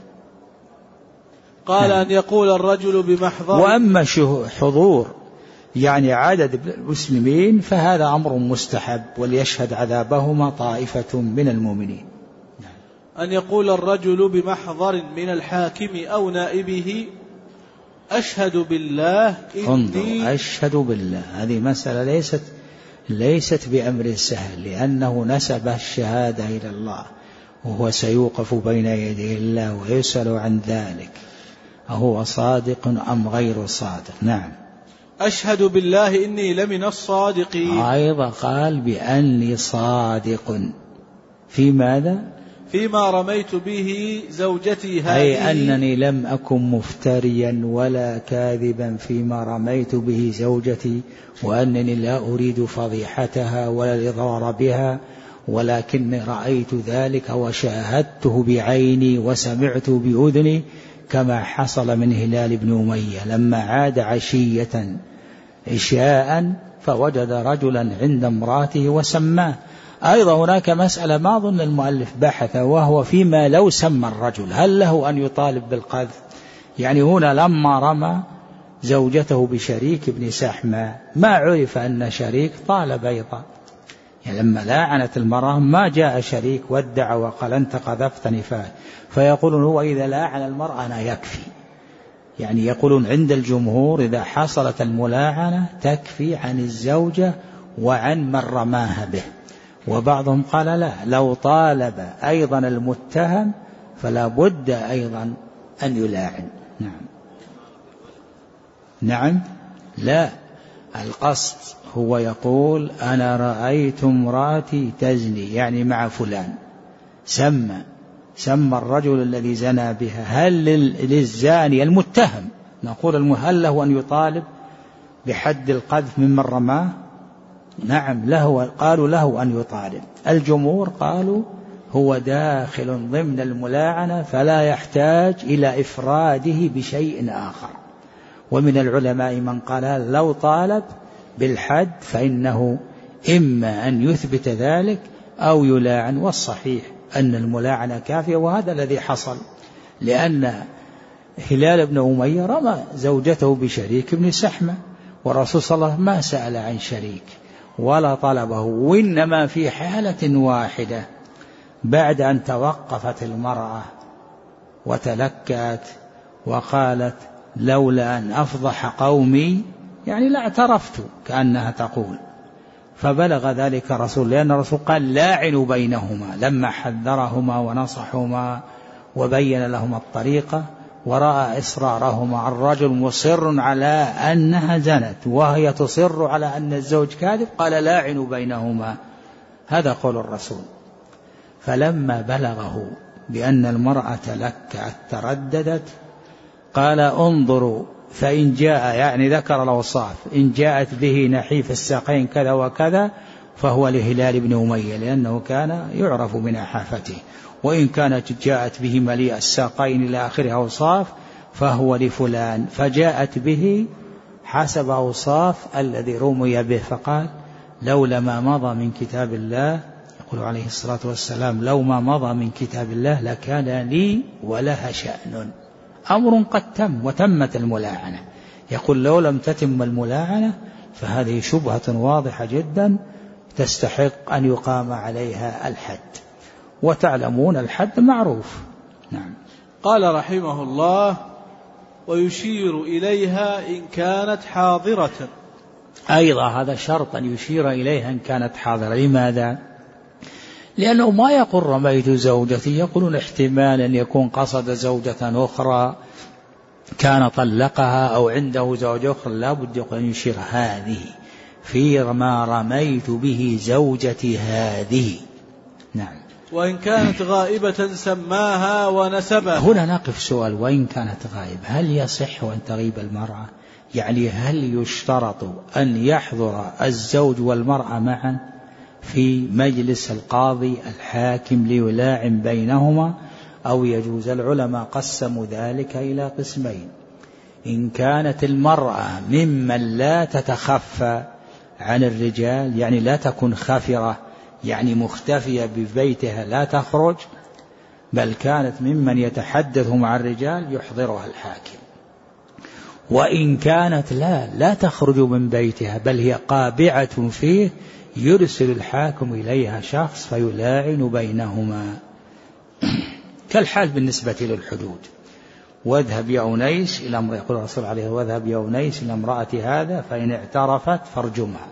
S2: قال أن يقول الرجل بمحضر.
S1: وأما حضور يعني عدد المسلمين فهذا أمر مستحب، وليشهد عذابهما طائفة من المؤمنين.
S2: أن يقول الرجل بمحضر من الحاكم أو نائبه: أشهد بالله إني.
S1: أشهد بالله، هذه مسألة ليست بأمر سهل، لأنه نسب الشهادة إلى الله، وهو سيوقف بين يدي الله ويسأل عن ذلك، أهو صادق أم غير صادق. نعم.
S2: أشهد بالله إني لمن الصادقين.
S1: أيضا قال بأني صادق في ماذا؟
S2: فيما رميت به زوجتي هذه،
S1: أي أنني لم أكن مفتريا ولا كاذبا فيما رميت به زوجتي، وأنني لا أريد فضيحتها ولا الإضرار بها، ولكني رأيت ذلك وشاهدته بعيني وسمعت بأذني، كما حصل من هلال بن أمية لما عاد عشية عشاء فوجد رجلا عند امراته وسماه. أيضا هناك مسألة ما أظن المؤلف بحث، وهو فيما لو سمى الرجل هل له أن يطالب بالقذف؟ يعني هنا لما رمى زوجته بشريك بن سحمة ما عرف أن شريك طالب أيضا، يعني لما لاعنت المرأة ما جاء شريك وادعى وقال أنت قذفتني، فيقولون هو إذا لاعن المرأة أنا يكفي، يعني يقولون عند الجمهور إذا حصلت الملاعنة تكفي عن الزوجة وعن من رماها به. وبعضهم قال لا، لو طالب أيضا المتهم فلا بد أيضا أن يلاعن. نعم. نعم. لا، القصد هو يقول أنا رأيت امرأتي تزني، يعني مع فلان، سمى الرجل الذي زنى بها. هل للزاني المتهم نقول هل له أن يطالب بحد القذف ممن رماه؟ نعم له، قالوا له أن يطالب. الجمهور قالوا هو داخل ضمن الملاعنة فلا يحتاج إلى إفراده بشيء آخر. ومن العلماء من قال لو طالب بالحد فإنه إما أن يثبت ذلك أو يلاعن، والصحيح أن الملاعنة كافية. وهذا الذي حصل، لأن هلال بن أمية رمى زوجته بشريك بن سحمة، والرسول صلى الله عليه وسلم ما سأل عن شريك ولا طلبه، وإنما في حالة واحدة بعد أن توقفت المرأة وتلكأت وقالت لولا أن أفضح قومي، يعني لا اعترفت، كأنها تقول. فبلغ ذلك الرسول، لأن الرسول قال لاعنوا بينهما لما حذرهما ونصحهما وبين لهما الطريقة، ورأى إصرارهما، الرجل مصر على أنها زنت وهي تصر على أن الزوج كاذب، قال لاعنوا بينهما. هذا قول الرسول. فلما بلغه بأن المرأة لكأت ترددت قال انظروا فإن جاء، يعني ذكر الأوصاف، إن جاءت به نحيف الساقين كذا وكذا فهو لهلال بن أمية، لأنه كان يعرف بنحافته، وإن كانت جاءت به مليء الساقين إلى آخر أوصاف فهو لفلان. فجاءت به حسب أوصاف الذي رمي به، فقال لولا ما مضى من كتاب الله، يقول عليه الصلاة والسلام لو ما مضى من كتاب الله لكان لي ولها شأن. أمر قد تم وتمت الملاعنة. يقول لو لم تتم الملاعنة فهذه شبهة واضحة جدا تستحق أن يقام عليها الحد، وتعلمون الحد معروف. نعم.
S2: قال رحمه الله ويشير إليها إن كانت حاضرة.
S1: أيضا هذا شرط أن يشير إليها إن كانت حاضرة. لماذا؟ لأنه ما يقول رميت زوجتي، يقولون احتمال أن يكون قصد زوجة أخرى كان طلقها أو عنده زوجة أخرى، لا بد يقول أن يشير هذه في ما رميت به زوجتي هذه. نعم.
S2: وإن كانت غائبة سماها ونسبها.
S1: هنا نقف سؤال، وإن كانت غائبة هل يصح أن تغيب المرأة؟ يعني هل يشترط أن يحضر الزوج والمرأة معا في مجلس القاضي الحاكم ليلاعن بينهما، أو يجوز؟ العلماء قسموا ذلك إلى قسمين. إن كانت المرأة ممن لا تتخفى عن الرجال، يعني لا تكن خافرة، يعني مختفية ببيتها لا تخرج، بل كانت ممن يتحدث مع الرجال يحضرها الحاكم. وإن كانت لا تخرج من بيتها بل هي قابعة فيه، يرسل الحاكم إليها شخص فيلاعن بينهما، كالحال بالنسبة للحدود. واذهب يا أنيس إلى امرأة، يقول الرسول عليه واذهب يا أنيس إلى امرأة هذا فإن اعترفت فارجمها.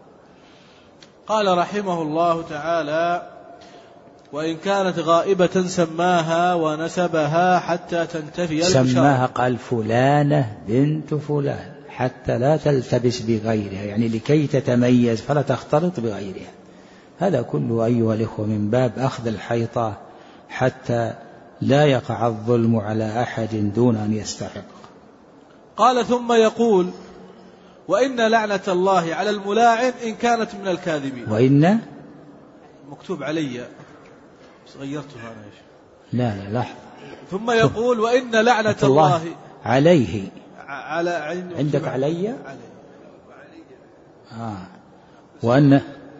S2: قال رحمه الله تعالى وإن كانت غائبة سماها ونسبها حتى تنتفي المشاركة.
S1: سماها قال فلانة بنت فلان حتى لا تلتبس بغيرها، يعني لكي تتميز فلا تختلط بغيرها. هذا كله أيها الإخوة من باب أخذ الحيطة حتى لا يقع الظلم على أحد دون أن يستحق.
S2: قال ثم يقول وإن لعنة الله على الملاعن إن كانت من الكاذبين.
S1: وإن
S2: مكتوب علي غيرتها أنا.
S1: لا
S2: ثم يقول وإن لعنة الله
S1: عليه
S2: على
S1: عندك علي وأن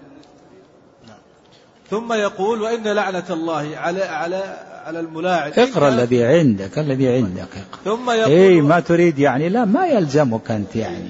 S2: ثم يقول وإن لعنة الله على الملاعن.
S1: اقرأ الذي عندك
S2: ثم يقول
S1: ما تريد يعني لا ما يلزمك أنت يعني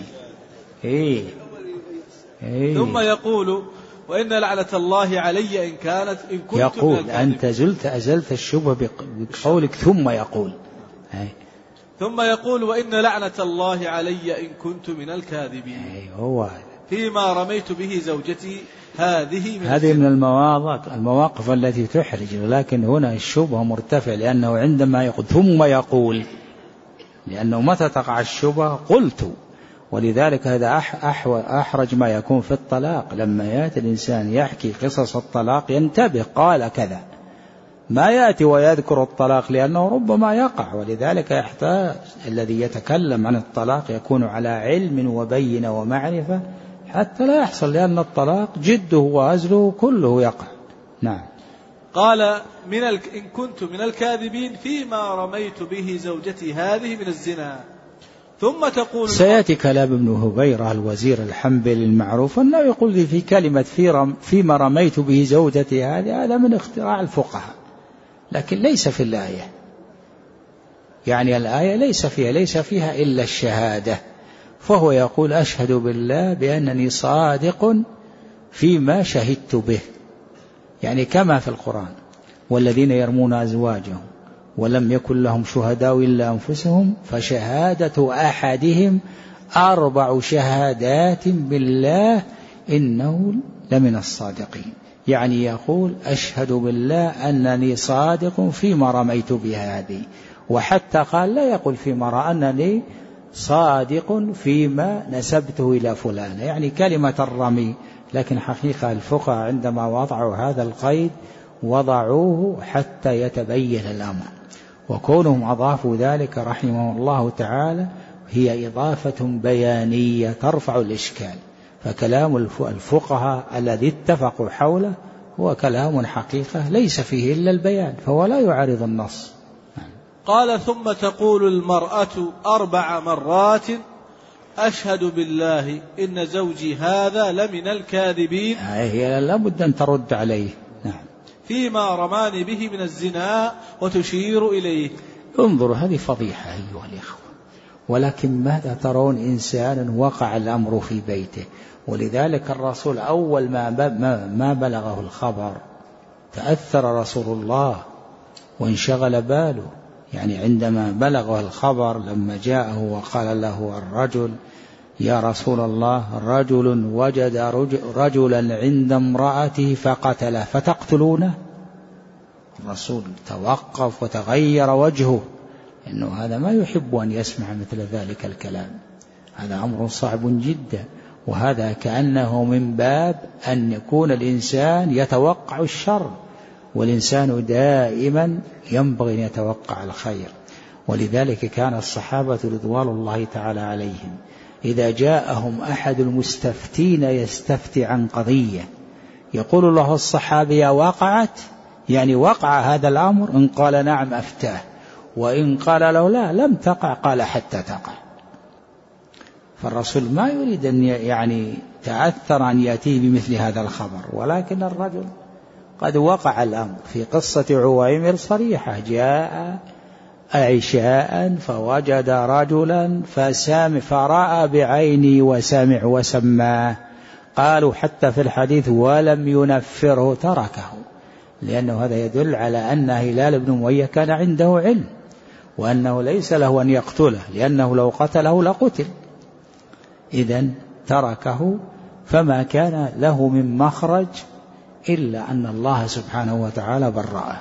S2: ثم يقول وإن لعنة الله علي إن كنت
S1: يقول أنت أزلت الشبهة بقولك ثم يقول
S2: ثم يقول وإن لعنة الله علي إن كنت من الكاذبين.
S1: هو
S2: فيما رميت به زوجتي هذه
S1: من المواقف التي تحرج، لكن هنا الشبهة مرتفع، لأنه عندما يقول ثم يقول، لأنه متى تقع الشبهة قلت ولذلك هذا أحرج ما يكون في الطلاق. لما يأتي الإنسان يحكي قصص الطلاق ينتبه، قال كذا، ما يأتي ويذكر الطلاق لأنه ربما يقع. ولذلك يحتاج الذي يتكلم عن الطلاق يكون على علم وبينة ومعرفة حتى لا يحصل، لأن الطلاق جده وهزله كله يقع. نعم.
S2: قال إن كنت من الكاذبين فيما رميت به زوجتي هذه من الزنا. ثم تقول
S1: سيأتي كلام ابن هبيرة الوزير الحنبلي المعروف أنه يقول في كلمة فيما رميت به زوجتي هذا من اختراع الفقهاء، لكن ليس في الآية. يعني الآية ليس فيها إلا الشهادة، فهو يقول أشهد بالله بأنني صادق فيما شهدت به، يعني كما في القرآن والذين يرمون أزواجهم ولم يكن لهم شهداء إلا أنفسهم فشهادة أحدهم 4 شهادات بالله إنه لمن الصادقين. يعني يقول أشهد بالله أنني صادق فيما رميت بهذه، وحتى قال لا يقول فيما رأى أنني صادق فيما نسبته إلى فلان، يعني كلمة الرمي. لكن حقيقة الفقهاء عندما وضعوا هذا القيد وضعوه حتى يتبين الأمر، وكونهم أضافوا ذلك رحمه الله تعالى هي إضافة بيانية ترفع الإشكال. فكلام الفقهاء الذي اتفقوا حوله هو كلام حقيقة ليس فيه إلا البيان، فهو لا يعارض النص.
S2: قال ثم تقول المرأة 4 مرات أشهد بالله إن زوجي هذا لمن الكاذبين.
S1: هي لابد أن ترد عليه. نعم.
S2: فيما رماني به من الزنا وتشير إليه.
S1: انظروا هذه فضيحة أيها الإخوة، ولكن ماذا ترون إنسانا وقع الأمر في بيته، ولذلك الرسول أول ما بلغه الخبر تأثر رسول الله وانشغل باله. يعني عندما بلغه الخبر لما جاءه وقال له الرجل يا رسول الله رجل وجد رجلا عند امرأته فقتله فتقتلونه، الرسول توقف وتغير وجهه، إنه هذا ما يحب أن يسمع مثل ذلك الكلام، هذا أمر صعب جدا. وهذا كأنه من باب أن يكون الإنسان يتوقع الشر، والإنسان دائما ينبغي أن يتوقع الخير. ولذلك كان الصحابة رضوان الله تعالى عليهم إذا جاءهم أحد المستفتين يستفتي عن قضية يقول له الصحابي وقعت، يعني وقع هذا الأمر، إن قال نعم أفتاه، وإن قال له لا لم تقع قال حتى تقع. فالرسول ما يريد أن يعني تعثر أن يأتيه بمثل هذا الخبر، ولكن الرجل قد وقع الأمر. في قصة عويمر صريحة، جاء عشاء فوجد رجلا فرأى بعيني وسمع وسماه، قالوا حتى في الحديث ولم ينفره تركه، لأنه هذا يدل على أن هلال بن أمية كان عنده علم وأنه ليس له أن يقتله، لأنه لو قتله لقتل، إذن تركه، فما كان له من مخرج إلا أن الله سبحانه وتعالى برأه.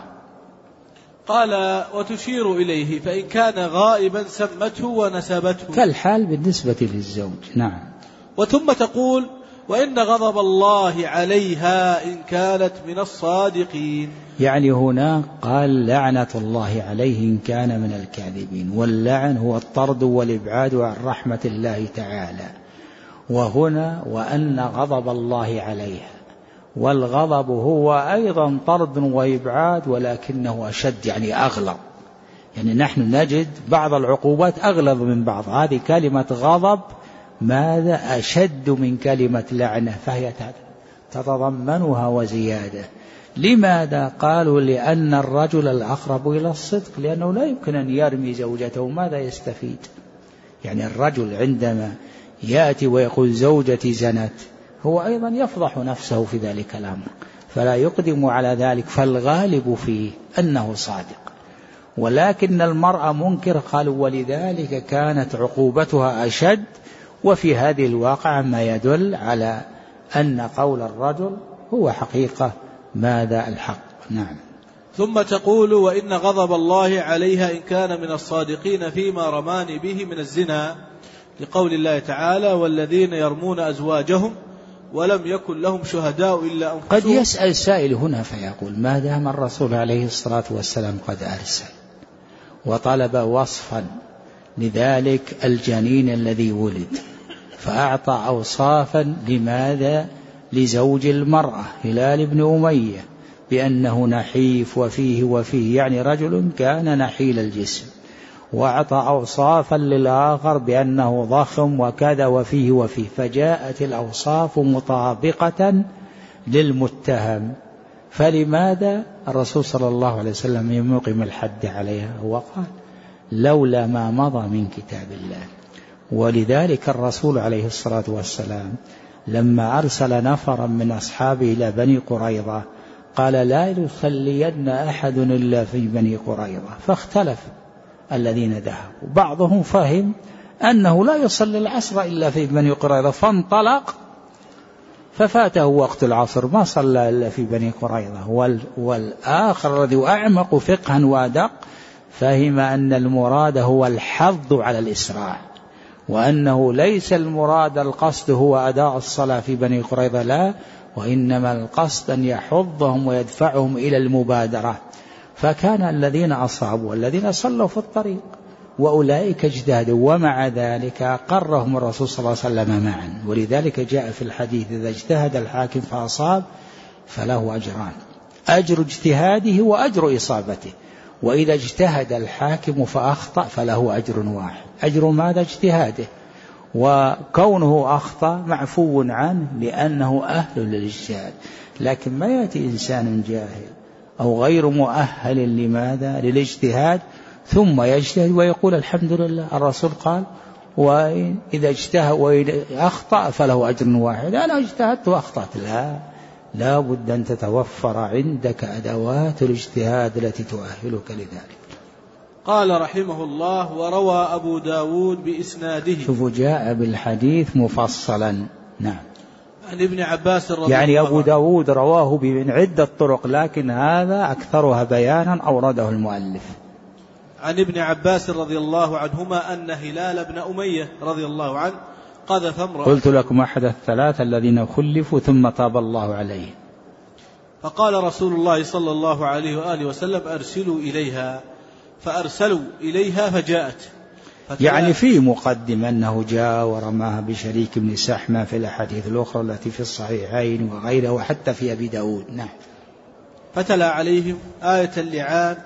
S2: قال وتشير إليه فإن كان غائبا سمته ونسبته،
S1: كالحال بالنسبة للزوج. نعم.
S2: وثم تقول وإن غضب الله عليها إن كانت من الصادقين.
S1: يعني هنا قال لعنة الله عليه إن كان من الكاذبين، واللعن هو الطرد والإبعاد عن رحمة الله تعالى. وهنا وأن غضب الله عليها، والغضب هو أيضا طرد وإبعاد ولكنه أشد، يعني أغلظ. يعني نحن نجد بعض العقوبات أغلظ من بعض، هذه كلمة غضب ماذا أشد من كلمة لعنة، فهي تتضمنها وزيادة. لماذا؟ قالوا لأن الرجل الأقرب إلى الصدق، لأنه لا يمكن أن يرمي زوجته، ماذا يستفيد؟ يعني الرجل عندما يأتي ويقول زوجتي زنت هو أيضا يفضح نفسه في ذلك الأمر، فلا يقدم على ذلك، فالغالب فيه أنه صادق. ولكن المرأة منكر، قالوا ولذلك كانت عقوبتها أشد. وفي هذه الواقعة ما يدل على أن قول الرجل هو حقيقة ماذا الحق. نعم.
S2: ثم تقول وإن غضب الله عليها إن كان من الصادقين فيما رماني به من الزنا لقول الله تعالى والذين يرمون أزواجهم ولم يكن لهم شهداء إلا أنفسهم.
S1: قد يسأل سائل هنا فيقول ما دام الرسول عليه الصلاة والسلام قد أرسل وطلب وصفا لذلك الجنين الذي ولد فأعطى أوصافا لماذا لزوج المرأة هلال بن أمية بأنه نحيف وفيه يعني رجل كان نحيل الجسم، وأعطى أوصافا للآخر بأنه ضخم وكذا وفيه، فجاءت الأوصاف مطابقة للمتهم، فلماذا الرسول صلى الله عليه وسلم يقيم الحد عليها؟ هو قال لولا ما مضى من كتاب الله. ولذلك الرسول عليه الصلاة والسلام لما أرسل نفرا من أصحابه إلى بني قريظة قال لا يصلين أحد إلا في بني قريظة، فاختلف الذين ذهبوا، بعضهم فهم أنه لا يصلي العصر إلا في بني قريظة فانطلق ففاته وقت العصر ما صلى إلا في بني قريظة، والآخر الذي أعمق فقها وأدق فهم أن المراد هو الحظ على الإسراع، وأنه ليس المراد القصد هو أداء الصلاة في بني قريظة، لا، وإنما القصد أن يحضهم ويدفعهم إلى المبادرة. فكان الذين أصابوا والذين صلوا في الطريق وأولئك اجتهدوا، ومع ذلك أقرهم الرسول صلى الله عليه وسلم معا. ولذلك جاء في الحديث إذا اجتهد الحاكم فأصاب فله أجران، أجر اجتهاده وأجر إصابته، وإذا اجتهد الحاكم فأخطأ فله أجر واحد. أجر ماذا؟ اجتهاده، وكونه أخطأ معفو عنه لأنه أهل للاجتهاد. لكن ما يأتي إنسان جاهل أو غير مؤهل لماذا؟ للاجتهاد ثم يجتهد ويقول الحمد لله الرسول قال وإذا اجتهد وإذا أخطأ فله أجر واحد، أنا اجتهدت وأخطأت. لا بد أن تتوفر عندك أدوات الاجتهاد التي تؤهلك لذلك.
S2: قال رحمه الله وروى أبو داود بإسناده.
S1: شوفوا جاء بالحديث مفصلا. نعم.
S2: عن ابن عباس رضي الله
S1: يعني
S2: عنه.
S1: أبو داود رواه من عدة طرق لكن هذا أكثرها بيانا أورده المؤلف.
S2: عن ابن عباس رضي الله عنهما أن هلال بن أمية رضي الله عنه قذف امرأة.
S1: قلت لكم أحد الثلاثة الذين خلفوا ثم تاب الله عليه.
S2: فقال رسول الله صلى الله عليه وآله وسلم أرسلوا إليها، فأرسلوا إليها فجاءت.
S1: يعني في مقدم أنه جاء ورماها بشريك بن سحمة في الأحاديث الأخرى التي في الصحيحين وغيره وحتى في أبي داود. نعم.
S2: فتلا عليهم آية اللعان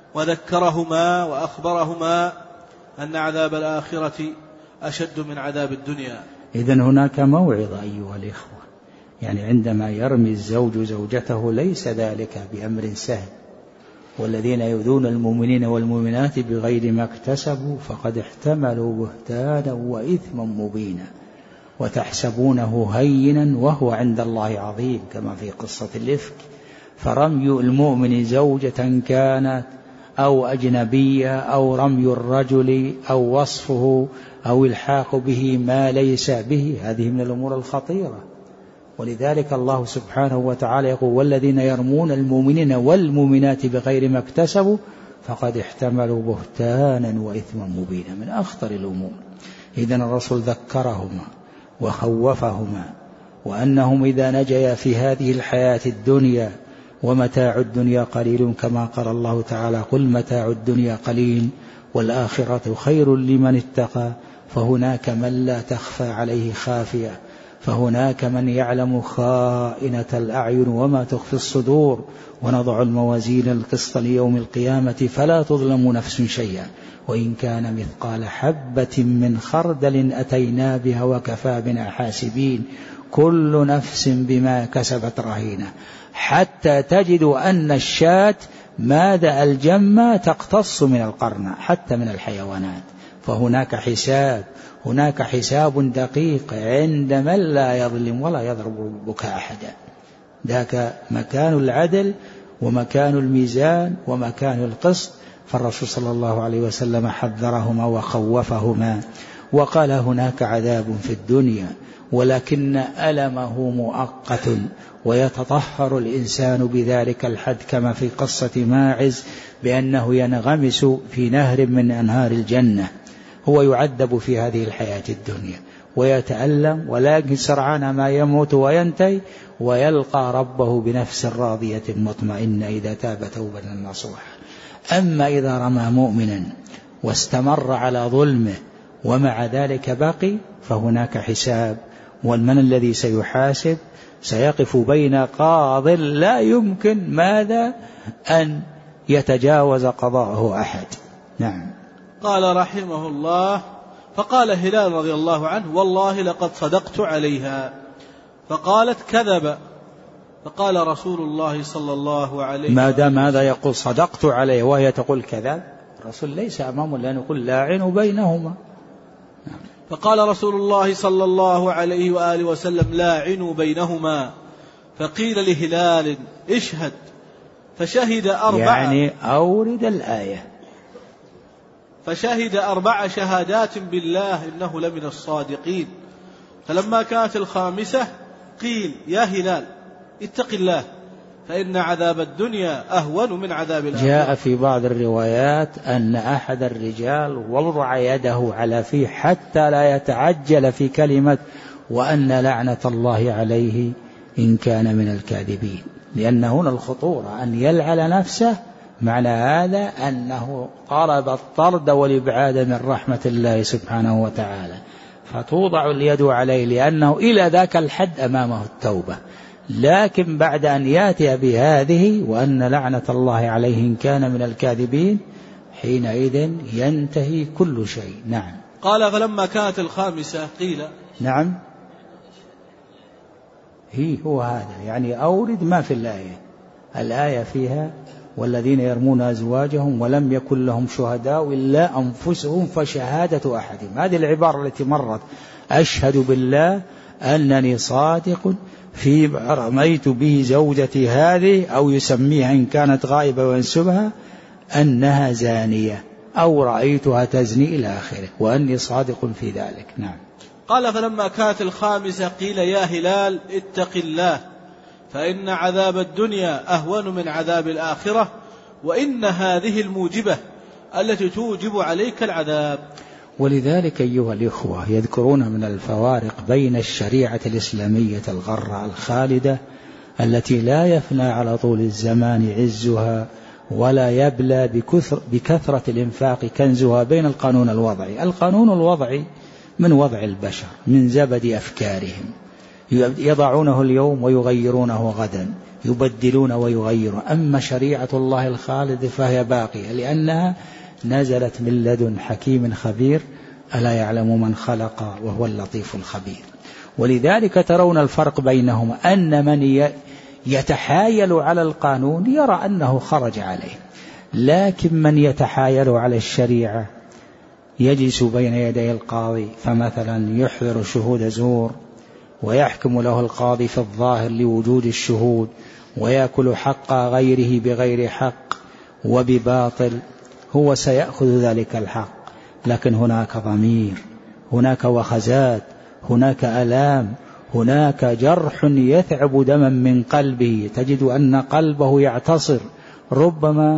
S2: وذكرهما وأخبرهما أن عذاب الآخرة أشد من عذاب الدنيا.
S1: إذن هناك موعظة أيها الإخوة، يعني عندما يرمي الزوج زوجته ليس ذلك بأمر سهل، والذين يؤذون المؤمنين والمؤمنات بغير ما اكتسبوا فقد احتملوا بهتانا وإثما مبينا وتحسبونه هينا وهو عند الله عظيم، كما في قصة الإفك. فرمي المؤمن زوجة كانت أو أجنبية أو رمي الرجل أو وصفه أو الحاق به ما ليس به، هذه من الأمور الخطيرة. ولذلك الله سبحانه وتعالى يقول والذين يرمون المؤمنين والمؤمنات بغير ما اكتسبوا فقد احتملوا بهتانا وإثما مبينا، من أخطر الأمور. إذن الرسول ذكرهما وخوفهما وأنهم إذا نجيا في هذه الحياة الدنيا ومتاع الدنيا قليل، كما قال الله تعالى قل متاع الدنيا قليل والآخرة خير لمن اتقى، فهناك من لا تخفى عليه خافية، فهناك من يعلم خائنة الأعين وما تخفي الصدور، ونضع الموازين القسط ليوم القيامة فلا تظلم نفس شيئا وإن كان مثقال حبة من خردل أتينا بها وكفى بنا حاسبين، كل نفس بما كسبت رهينة. حتى تجد أن الشاة ماذا الجمة تقتص من القرن حتى من الحيوانات، فهناك حساب، هناك حساب دقيق عند من لا يظلم ولا يضرب بك أحدا. ذاك مكان العدل ومكان الميزان ومكان القسط. فالرسول صلى الله عليه وسلم حذرهما وخوفهما وقال هناك عذاب في الدنيا ولكن ألمه مؤقت ويتطهر الإنسان بذلك الحد، كما في قصة ماعز بأنه ينغمس في نهر من أنهار الجنة هو يعذب في هذه الحياة الدنيا ويتألم، ولكن سرعان ما يموت وينتهي ويلقى ربه بنفس راضية مطمئنة إذا تاب توبة نصوحا. أما إذا رمى مؤمنا واستمر على ظلمه ومع ذلك بقي فهناك حساب، والمن الذي سيحاسب سيقف بين قاض لا يمكن ماذا أن يتجاوز قضاءه أحد. نعم.
S2: قال رحمه الله: فقال هلال رضي الله عنه: والله لقد صدقت عليها. فقالت: كذب. فقال رسول الله صلى الله عليه وسلم:
S1: ما دام هذا يقول صدقت عليه وهي تقول كذب، الرسول ليس أمامه لأن يقول لاعن بينهما.
S2: فقال رسول الله صلى الله عليه وآله وسلم: لاعنوا بينهما. فقيل لهلال: اشهد. فشهد 4،
S1: يعني أورد الآية،
S2: فشهد 4 شهادات بالله إنه لمن الصادقين. فلما كانت 5 قيل: يا هلال اتق الله فإن عذاب الدنيا أهون من عذاب الآخرة.
S1: جاء في بعض الروايات أن أحد الرجال وضع يده على فيه حتى لا يتعجل في كلمة وأن لعنة الله عليه إن كان من الكاذبين، لأن هنا الخطورة أن يلعن نفسه، معنى هذا أنه قرب الطرد والإبعاد من رحمة الله سبحانه وتعالى، فتوضع اليد عليه لأنه إلى ذاك الحد أمامه التوبة. لكن بعد أن يأتي بهذه وأن لعنة الله عليه إن كان من الكاذبين حينئذ ينتهي كل شيء. نعم.
S2: قال: فلما كانت 5 قيل.
S1: نعم، هو هذا يعني أورد ما في الآية فيها: والذين يرمون أزواجهم ولم يكن لهم شهداء إلا أنفسهم فشهادة أحدهم. هذه العبارة التي مرت: أشهد بالله أنني صادق في رميت به زوجتي هذه، أو يسميها إن كانت غائبة وينسبها أنها زانية أو رأيتها تزني إلى آخره، وأني صادق في ذلك. نعم.
S2: قال: فلما كانت 5 قيل: يا هلال اتق الله فإن عذاب الدنيا أهون من عذاب الآخرة، وإن هذه الموجبة التي توجب عليك العذاب.
S1: ولذلك أيها الإخوة يذكرون من الفوارق بين الشريعة الإسلامية الغرة الخالدة التي لا يفنى على طول الزمان عزها ولا يبلى بكثرة الإنفاق كنزها، بين القانون الوضعي. القانون الوضعي من وضع البشر، من زبد أفكارهم، يضعونه اليوم ويغيرونه غدا، يبدلون ويغيرون. أما شريعة الله الخالد فهي باقية لأنها نزلت من لدن حكيم خبير، ألا يعلم من خلق وهو اللطيف الخبير. ولذلك ترون الفرق بينهما، أن من يتحايل على القانون يرى أنه خرج عليه، لكن من يتحايل على الشريعة يجلس بين يدي القاضي، فمثلا يحضر شهود زور ويحكم له القاضي في الظاهر لوجود الشهود، ويأكل حق غيره بغير حق وبباطل، هو سيأخذ ذلك الحق، لكن هناك ضمير، هناك وخزات، هناك ألام، هناك جرح يثعب دما من قلبه، تجد أن قلبه يعتصر، ربما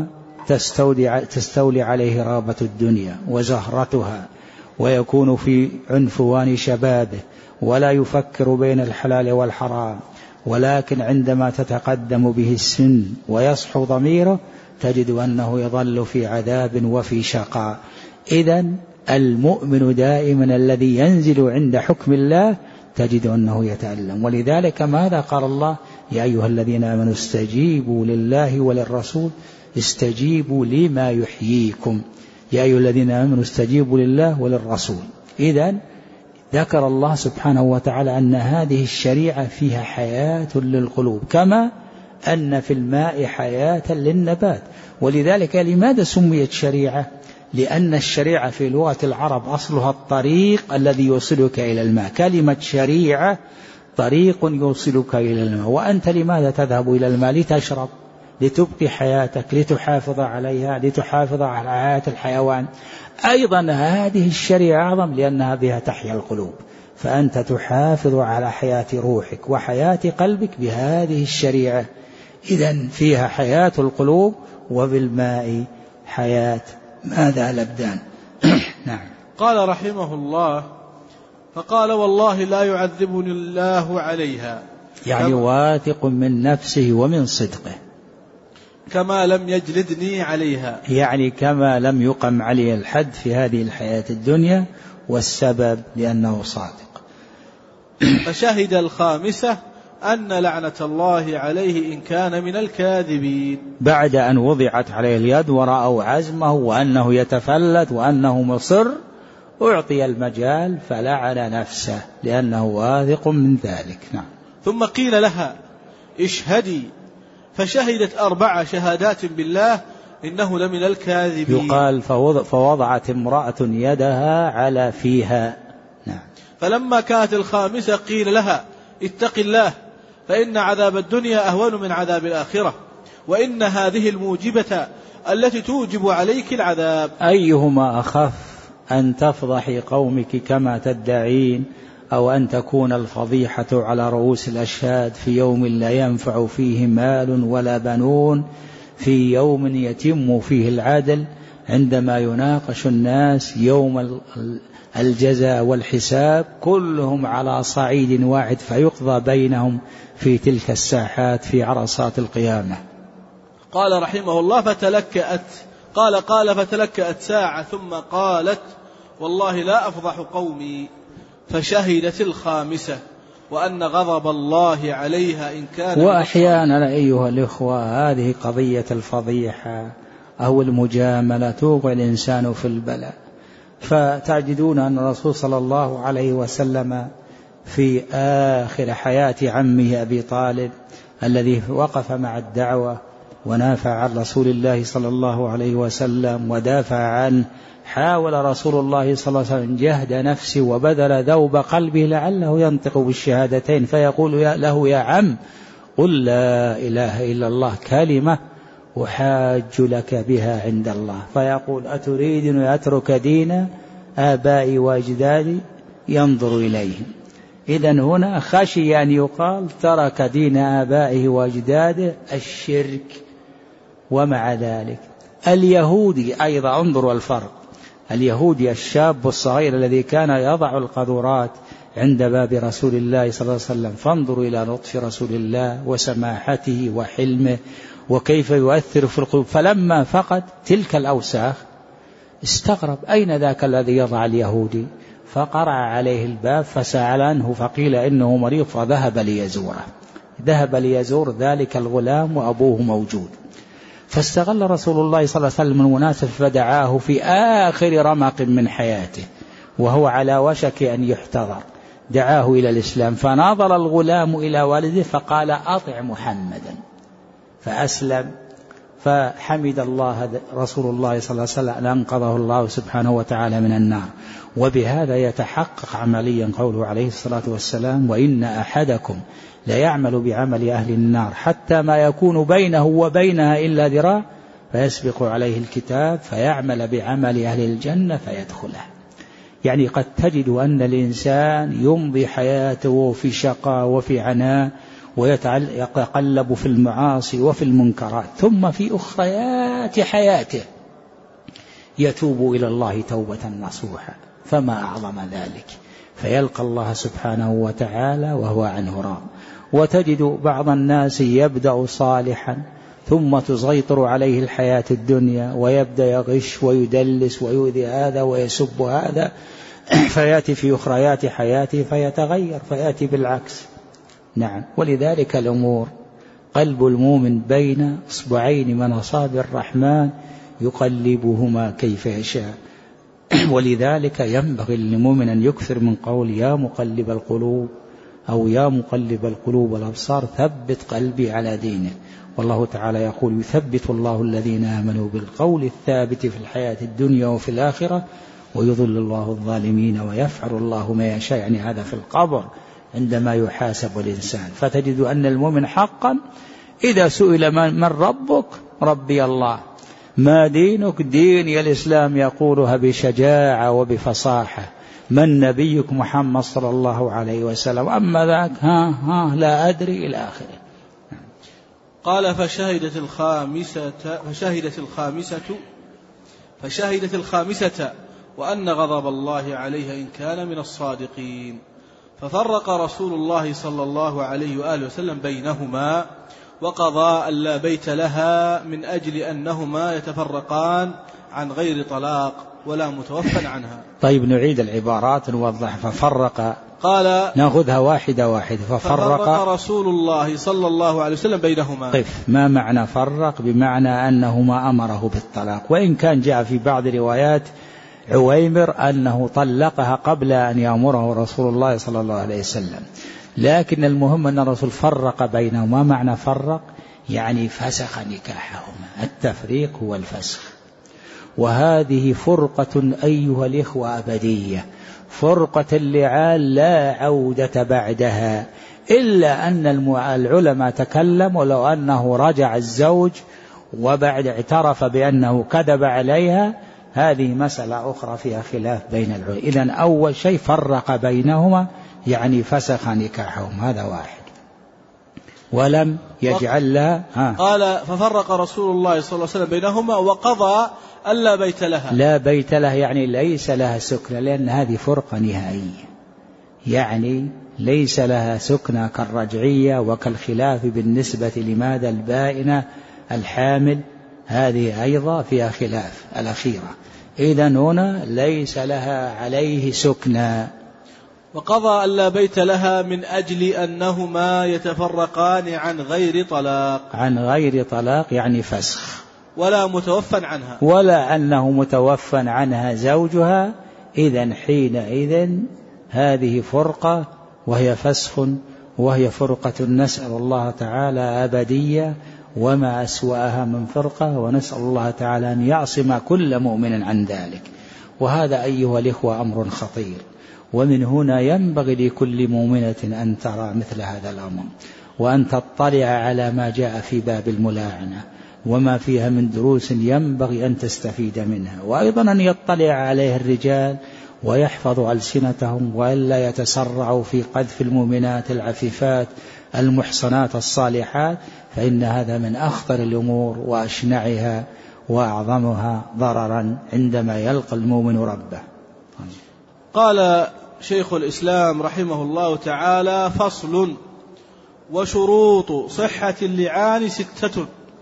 S1: تستولي عليه رابة الدنيا وزهرتها، ويكون في عنفوان شبابه ولا يفكر بين الحلال والحرام. ولكن عندما تتقدم به السن ويصحو ضميره تجد أنه يظل في عذاب وفي شقاء. إذن المؤمن دائما الذي ينزل عند حكم الله تجد أنه يتألم. ولذلك ماذا قال الله؟ يا أيها الذين آمنوا استجيبوا لله وللرسول، استجيبوا لما يحييكم. يا أيها الذين آمنوا استجيبوا لله وللرسول. إذن ذكر الله سبحانه وتعالى أن هذه الشريعة فيها حياة للقلوب، كما أن في الماء حياة للنبات. ولذلك لماذا سميت شريعة؟ لأن الشريعة في لغة العرب أصلها الطريق الذي يوصلك إلى الماء. كلمة شريعة طريق يوصلك إلى الماء، وأنت لماذا تذهب إلى الماء؟ لتشرب، لتبقي حياتك، لتحافظ عليها، لتحافظ على حياة الحيوان. أيضا هذه الشريعة أعظم لأنها بها تحيا القلوب، فأنت تحافظ على حياة روحك وحياة قلبك بهذه الشريعة. إذن فيها حياة القلوب وبالماء حياة ماذا الأبدان. نعم.
S2: قال رحمه الله: فقال: والله لا يعذبني الله عليها،
S1: يعني واثق من نفسه ومن صدقه،
S2: كما لم يجلدني عليها،
S1: يعني كما لم يقم عليه الحد في هذه الحياة الدنيا، والسبب لأنه صادق.
S2: فشهد الخامسة أن لعنة الله عليه إن كان من الكاذبين.
S1: بعد أن وضعت عليه اليد ورأوا عزمه وأنه يتفلت وأنه مصر، أعطي المجال فلعن نفسه لأنه واثق من ذلك. نعم.
S2: ثم قيل لها: اشهدي، فشهدت 4 شهادات بالله إنه لمن الكاذبين.
S1: يقال فوضعت امرأة يدها على فيها. نعم.
S2: فلما كانت الخامسة قيل لها: اتق الله، فإن عذاب الدنيا أهون من عذاب الآخرة، وإن هذه الموجبة التي توجب عليك العذاب.
S1: أيهما أخف، أن تفضحي قومك كما تدعين، أو أن تكون الفضيحة على رؤوس الأشهاد في يوم لا ينفع فيه مال ولا بنون، في يوم يتم فيه العدل، عندما يناقش الناس يوم الجزاء والحساب كلهم على صعيد واحد، فيقضى بينهم في تلك الساحات في عرصات القيامة.
S2: قال رحمه الله: قال فتلكأت ساعة ثم قالت: والله لا أفضح قومي. فشهدت الخامسة وأن غضب الله عليها إن كان.
S1: وأحيانا أيها الإخوة هذه قضية الفضيحة أو المجاملة توقع الإنسان في البلاء. فتجدون أن الرسول صلى الله عليه وسلم في آخر حياة عمه أبي طالب الذي وقف مع الدعوة ونافع عن رسول الله صلى الله عليه وسلم ودافع عنه، حاول رسول الله صلى الله عليه وسلم جهد نفسه وبذل ذوب قلبه لعله ينطق بالشهادتين، فيقول له: يا عم، قل لا إله إلا الله كلمة أحاج لك بها عند الله. فيقول: أتريد أن أترك دين آبائي وأجدادي؟ ينظر إليهم. إذن هنا خشي أن يقال ترك دين آبائه وأجداده الشرك. ومع ذلك اليهودي أيضا، انظروا الفرق، اليهودي الشاب الصغير الذي كان يضع القذورات عند باب رسول الله صلى الله عليه وسلم، فانظروا إلى لطف رسول الله وسماحته وحلمه وكيف يؤثر في القلوب. فلما فقد تلك الأوساخ استغرب: أين ذاك الذي يضع اليهودي؟ فقرع عليه الباب فسأل عنه فقيل إنه مريض، فذهب ليزوره، ذهب ليزور ذلك الغلام وأبوه موجود. فاستغل رسول الله صلى الله عليه وسلم المناسبة فدعاه في آخر رمق من حياته وهو على وشك أن يحتضر، دعاه إلى الإسلام. فناظر الغلام إلى والده فقال: أطع محمدا، فأسلم. فحمد الله رسول الله صلى الله عليه وسلم أن أنقذه الله سبحانه وتعالى من النار. وبهذا يتحقق عمليا قوله عليه الصلاة والسلام: وإن أحدكم ليعمل بعمل أهل النار حتى ما يكون بينه وبينها إلا ذراع فيسبق عليه الكتاب فيعمل بعمل أهل الجنة فيدخلها. يعني قد تجد أن الإنسان يمضي حياته في شقاء وفي عناء ويتقلب في المعاصي وفي المنكرات، ثم في أخريات حياته يتوب إلى الله توبة نصوحا، فما أعظم ذلك، فيلقى الله سبحانه وتعالى وهو عنه راض. وتجد بعض الناس يبدأ صالحا ثم تسيطر عليه الحياة الدنيا ويبدأ يغش ويدلس ويؤذي هذا ويسب هذا، فيأتي في أخريات حياته فيتغير فيأتي بالعكس. نعم. ولذلك الأمور قلب المؤمن بين إصبعين من أصابع الرحمن يقلبهما كيف يشاء. ولذلك ينبغي للمؤمن أن يكثر من قول: يا مقلب القلوب، أو يا مقلب القلوب والأبصار ثبت قلبي على دينك. والله تعالى يقول: يثبت الله الذين آمنوا بالقول الثابت في الحياة الدنيا وفي الآخرة ويضل الله الظالمين ويفعل الله ما يشاء. يعني هذا في القبر عندما يحاسب الإنسان. فتجد أن المؤمن حقا إذا سئل من ربك؟ ربي الله. ما دينك؟ ديني الإسلام، يقولها بشجاعة وبفصاحة. من نبيك؟ محمد صلى الله عليه وسلم. أما ذاك لا أدري إلى آخره.
S2: قال: فشهدت الخامسة وأن غضب الله عليها إن كان من الصادقين. ففرق رسول الله صلى الله عليه وآله وسلم بينهما وقضى ألا بيت لها من أجل أنهما يتفرقان عن غير طلاق ولا متوفى عنها.
S1: طيب نعيد العبارات نوضح. ففرق،
S2: قال
S1: نأخذها واحدة واحدة.
S2: ففرق رسول الله صلى الله عليه وسلم بينهما.
S1: قف، ما معنى فرق؟ بمعنى أنهما أمره بالطلاق، وإن كان جاء في بعض روايات عويمر أنه طلقها قبل أن يأمره رسول الله صلى الله عليه وسلم، لكن المهم أن الرسول فرق بينهما. ما معنى فرق؟ يعني فسخ نكاحهما. التفريق هو الفسخ، وهذه فرقة أيها الإخوة أبدية، فرقة اللعان لا عودة بعدها، إلا أن العلماء تكلموا لو أنه رجع الزوج وبعد اعترف بأنه كذب عليها، هذه مسألة أخرى فيها خلاف بين العلماء. إذن أول شيء فرق بينهما يعني فسخ نكاحهم، هذا واحد، ولم يجعل لها.
S2: قال ففرق رسول الله صلى الله عليه وسلم بينهما وقضى ألا بيت لها.
S1: لا بيت لها يعني ليس لها سكنى، لأن هذه فرقة نهائية، يعني ليس لها سكنى كالرجعية وكالخلاف بالنسبة لماذا البائنة الحامل، هذه أيضا فيها خلاف الأخيرة. إذن هنا ليس لها عليه سكنى.
S2: وقضى ألا بيت لها من أجل أنهما يتفرقان عن غير طلاق.
S1: عن غير طلاق يعني فسخ.
S2: ولا متوفى عنها،
S1: ولا أنه متوفى عنها زوجها. إذن حينئذ هذه فرقة وهي فسخ، وهي فرقة نسأل الله تعالى أبدية، وما أسوأها من فرقة، ونسأل الله تعالى أن يعصم كل مؤمن عن ذلك. وهذا أيها الإخوة أمر خطير، ومن هنا ينبغي لكل مؤمنة أن ترى مثل هذا الأمر، وأن تطلع على ما جاء في باب الملاعنة وما فيها من دروس ينبغي أن تستفيد منها، وأيضا أن يطلع عليه الرجال ويحفظوا ألسنتهم، وألا يتسرعوا في قذف المؤمنات العفيفات المحصنات الصالحات، فإن هذا من أخطر الأمور وأشنعها وأعظمها ضررا عندما يلقى المؤمن ربه.
S2: قال شيخ الإسلام رحمه الله تعالى: فصل: وشروط صحة اللعان 6.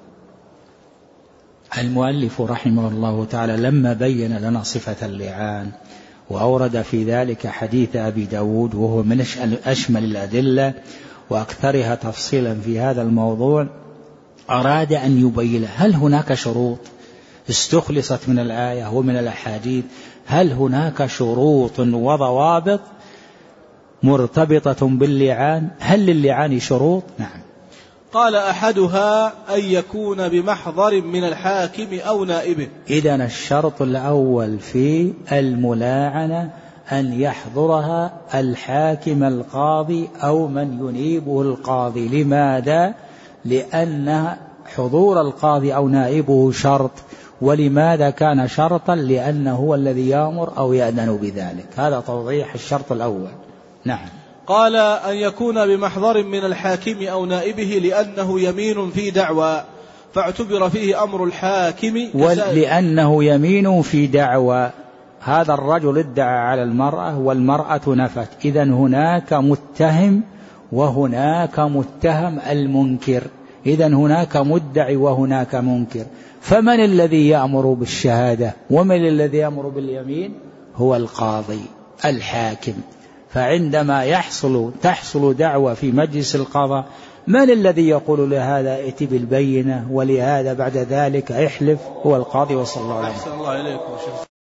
S1: المؤلف رحمه الله تعالى لما بين لنا صفة اللعان وأورد في ذلك حديث أبي داود، وهو من أشمل الأدلة وأكثرها تفصيلا في هذا الموضوع، أراد أن يبين هل هناك شروط استخلصت من الآية ومن الأحاديث، هل هناك شروط وضوابط مرتبطة باللعان؟ هل للعان شروط؟ نعم.
S2: قال: أحدها أن يكون بمحضر من الحاكم أو نائبه.
S1: إذن الشرط الأول في الملاعنة أن يحضرها الحاكم القاضي أو من ينيبه القاضي. لماذا؟ لأن حضور القاضي أو نائبه شرط. ولماذا كان شرطا؟ لأنه هو الذي يأمر أو يأذن بذلك. هذا توضيح الشرط الأول. نعم.
S2: قال: أن يكون بمحضر من الحاكم أو نائبه لأنه يمين في دعوى، فاعتبر فيه أمر الحاكم.
S1: ولأنه يمين في دعوى، هذا الرجل ادعى على المرأة والمرأة نفت، إذن هناك متهم وهناك متهم المنكر، إذن هناك مدعي وهناك منكر، فمن الذي يأمر بالشهادة ومن الذي يأمر باليمين؟ هو القاضي الحاكم. فعندما تحصل دعوة في مجلس القضاء، من الذي يقول لهذا ائت بالبينة ولهذا بعد ذلك احلف؟ هو القاضي. وصلى الله عليه وسلم.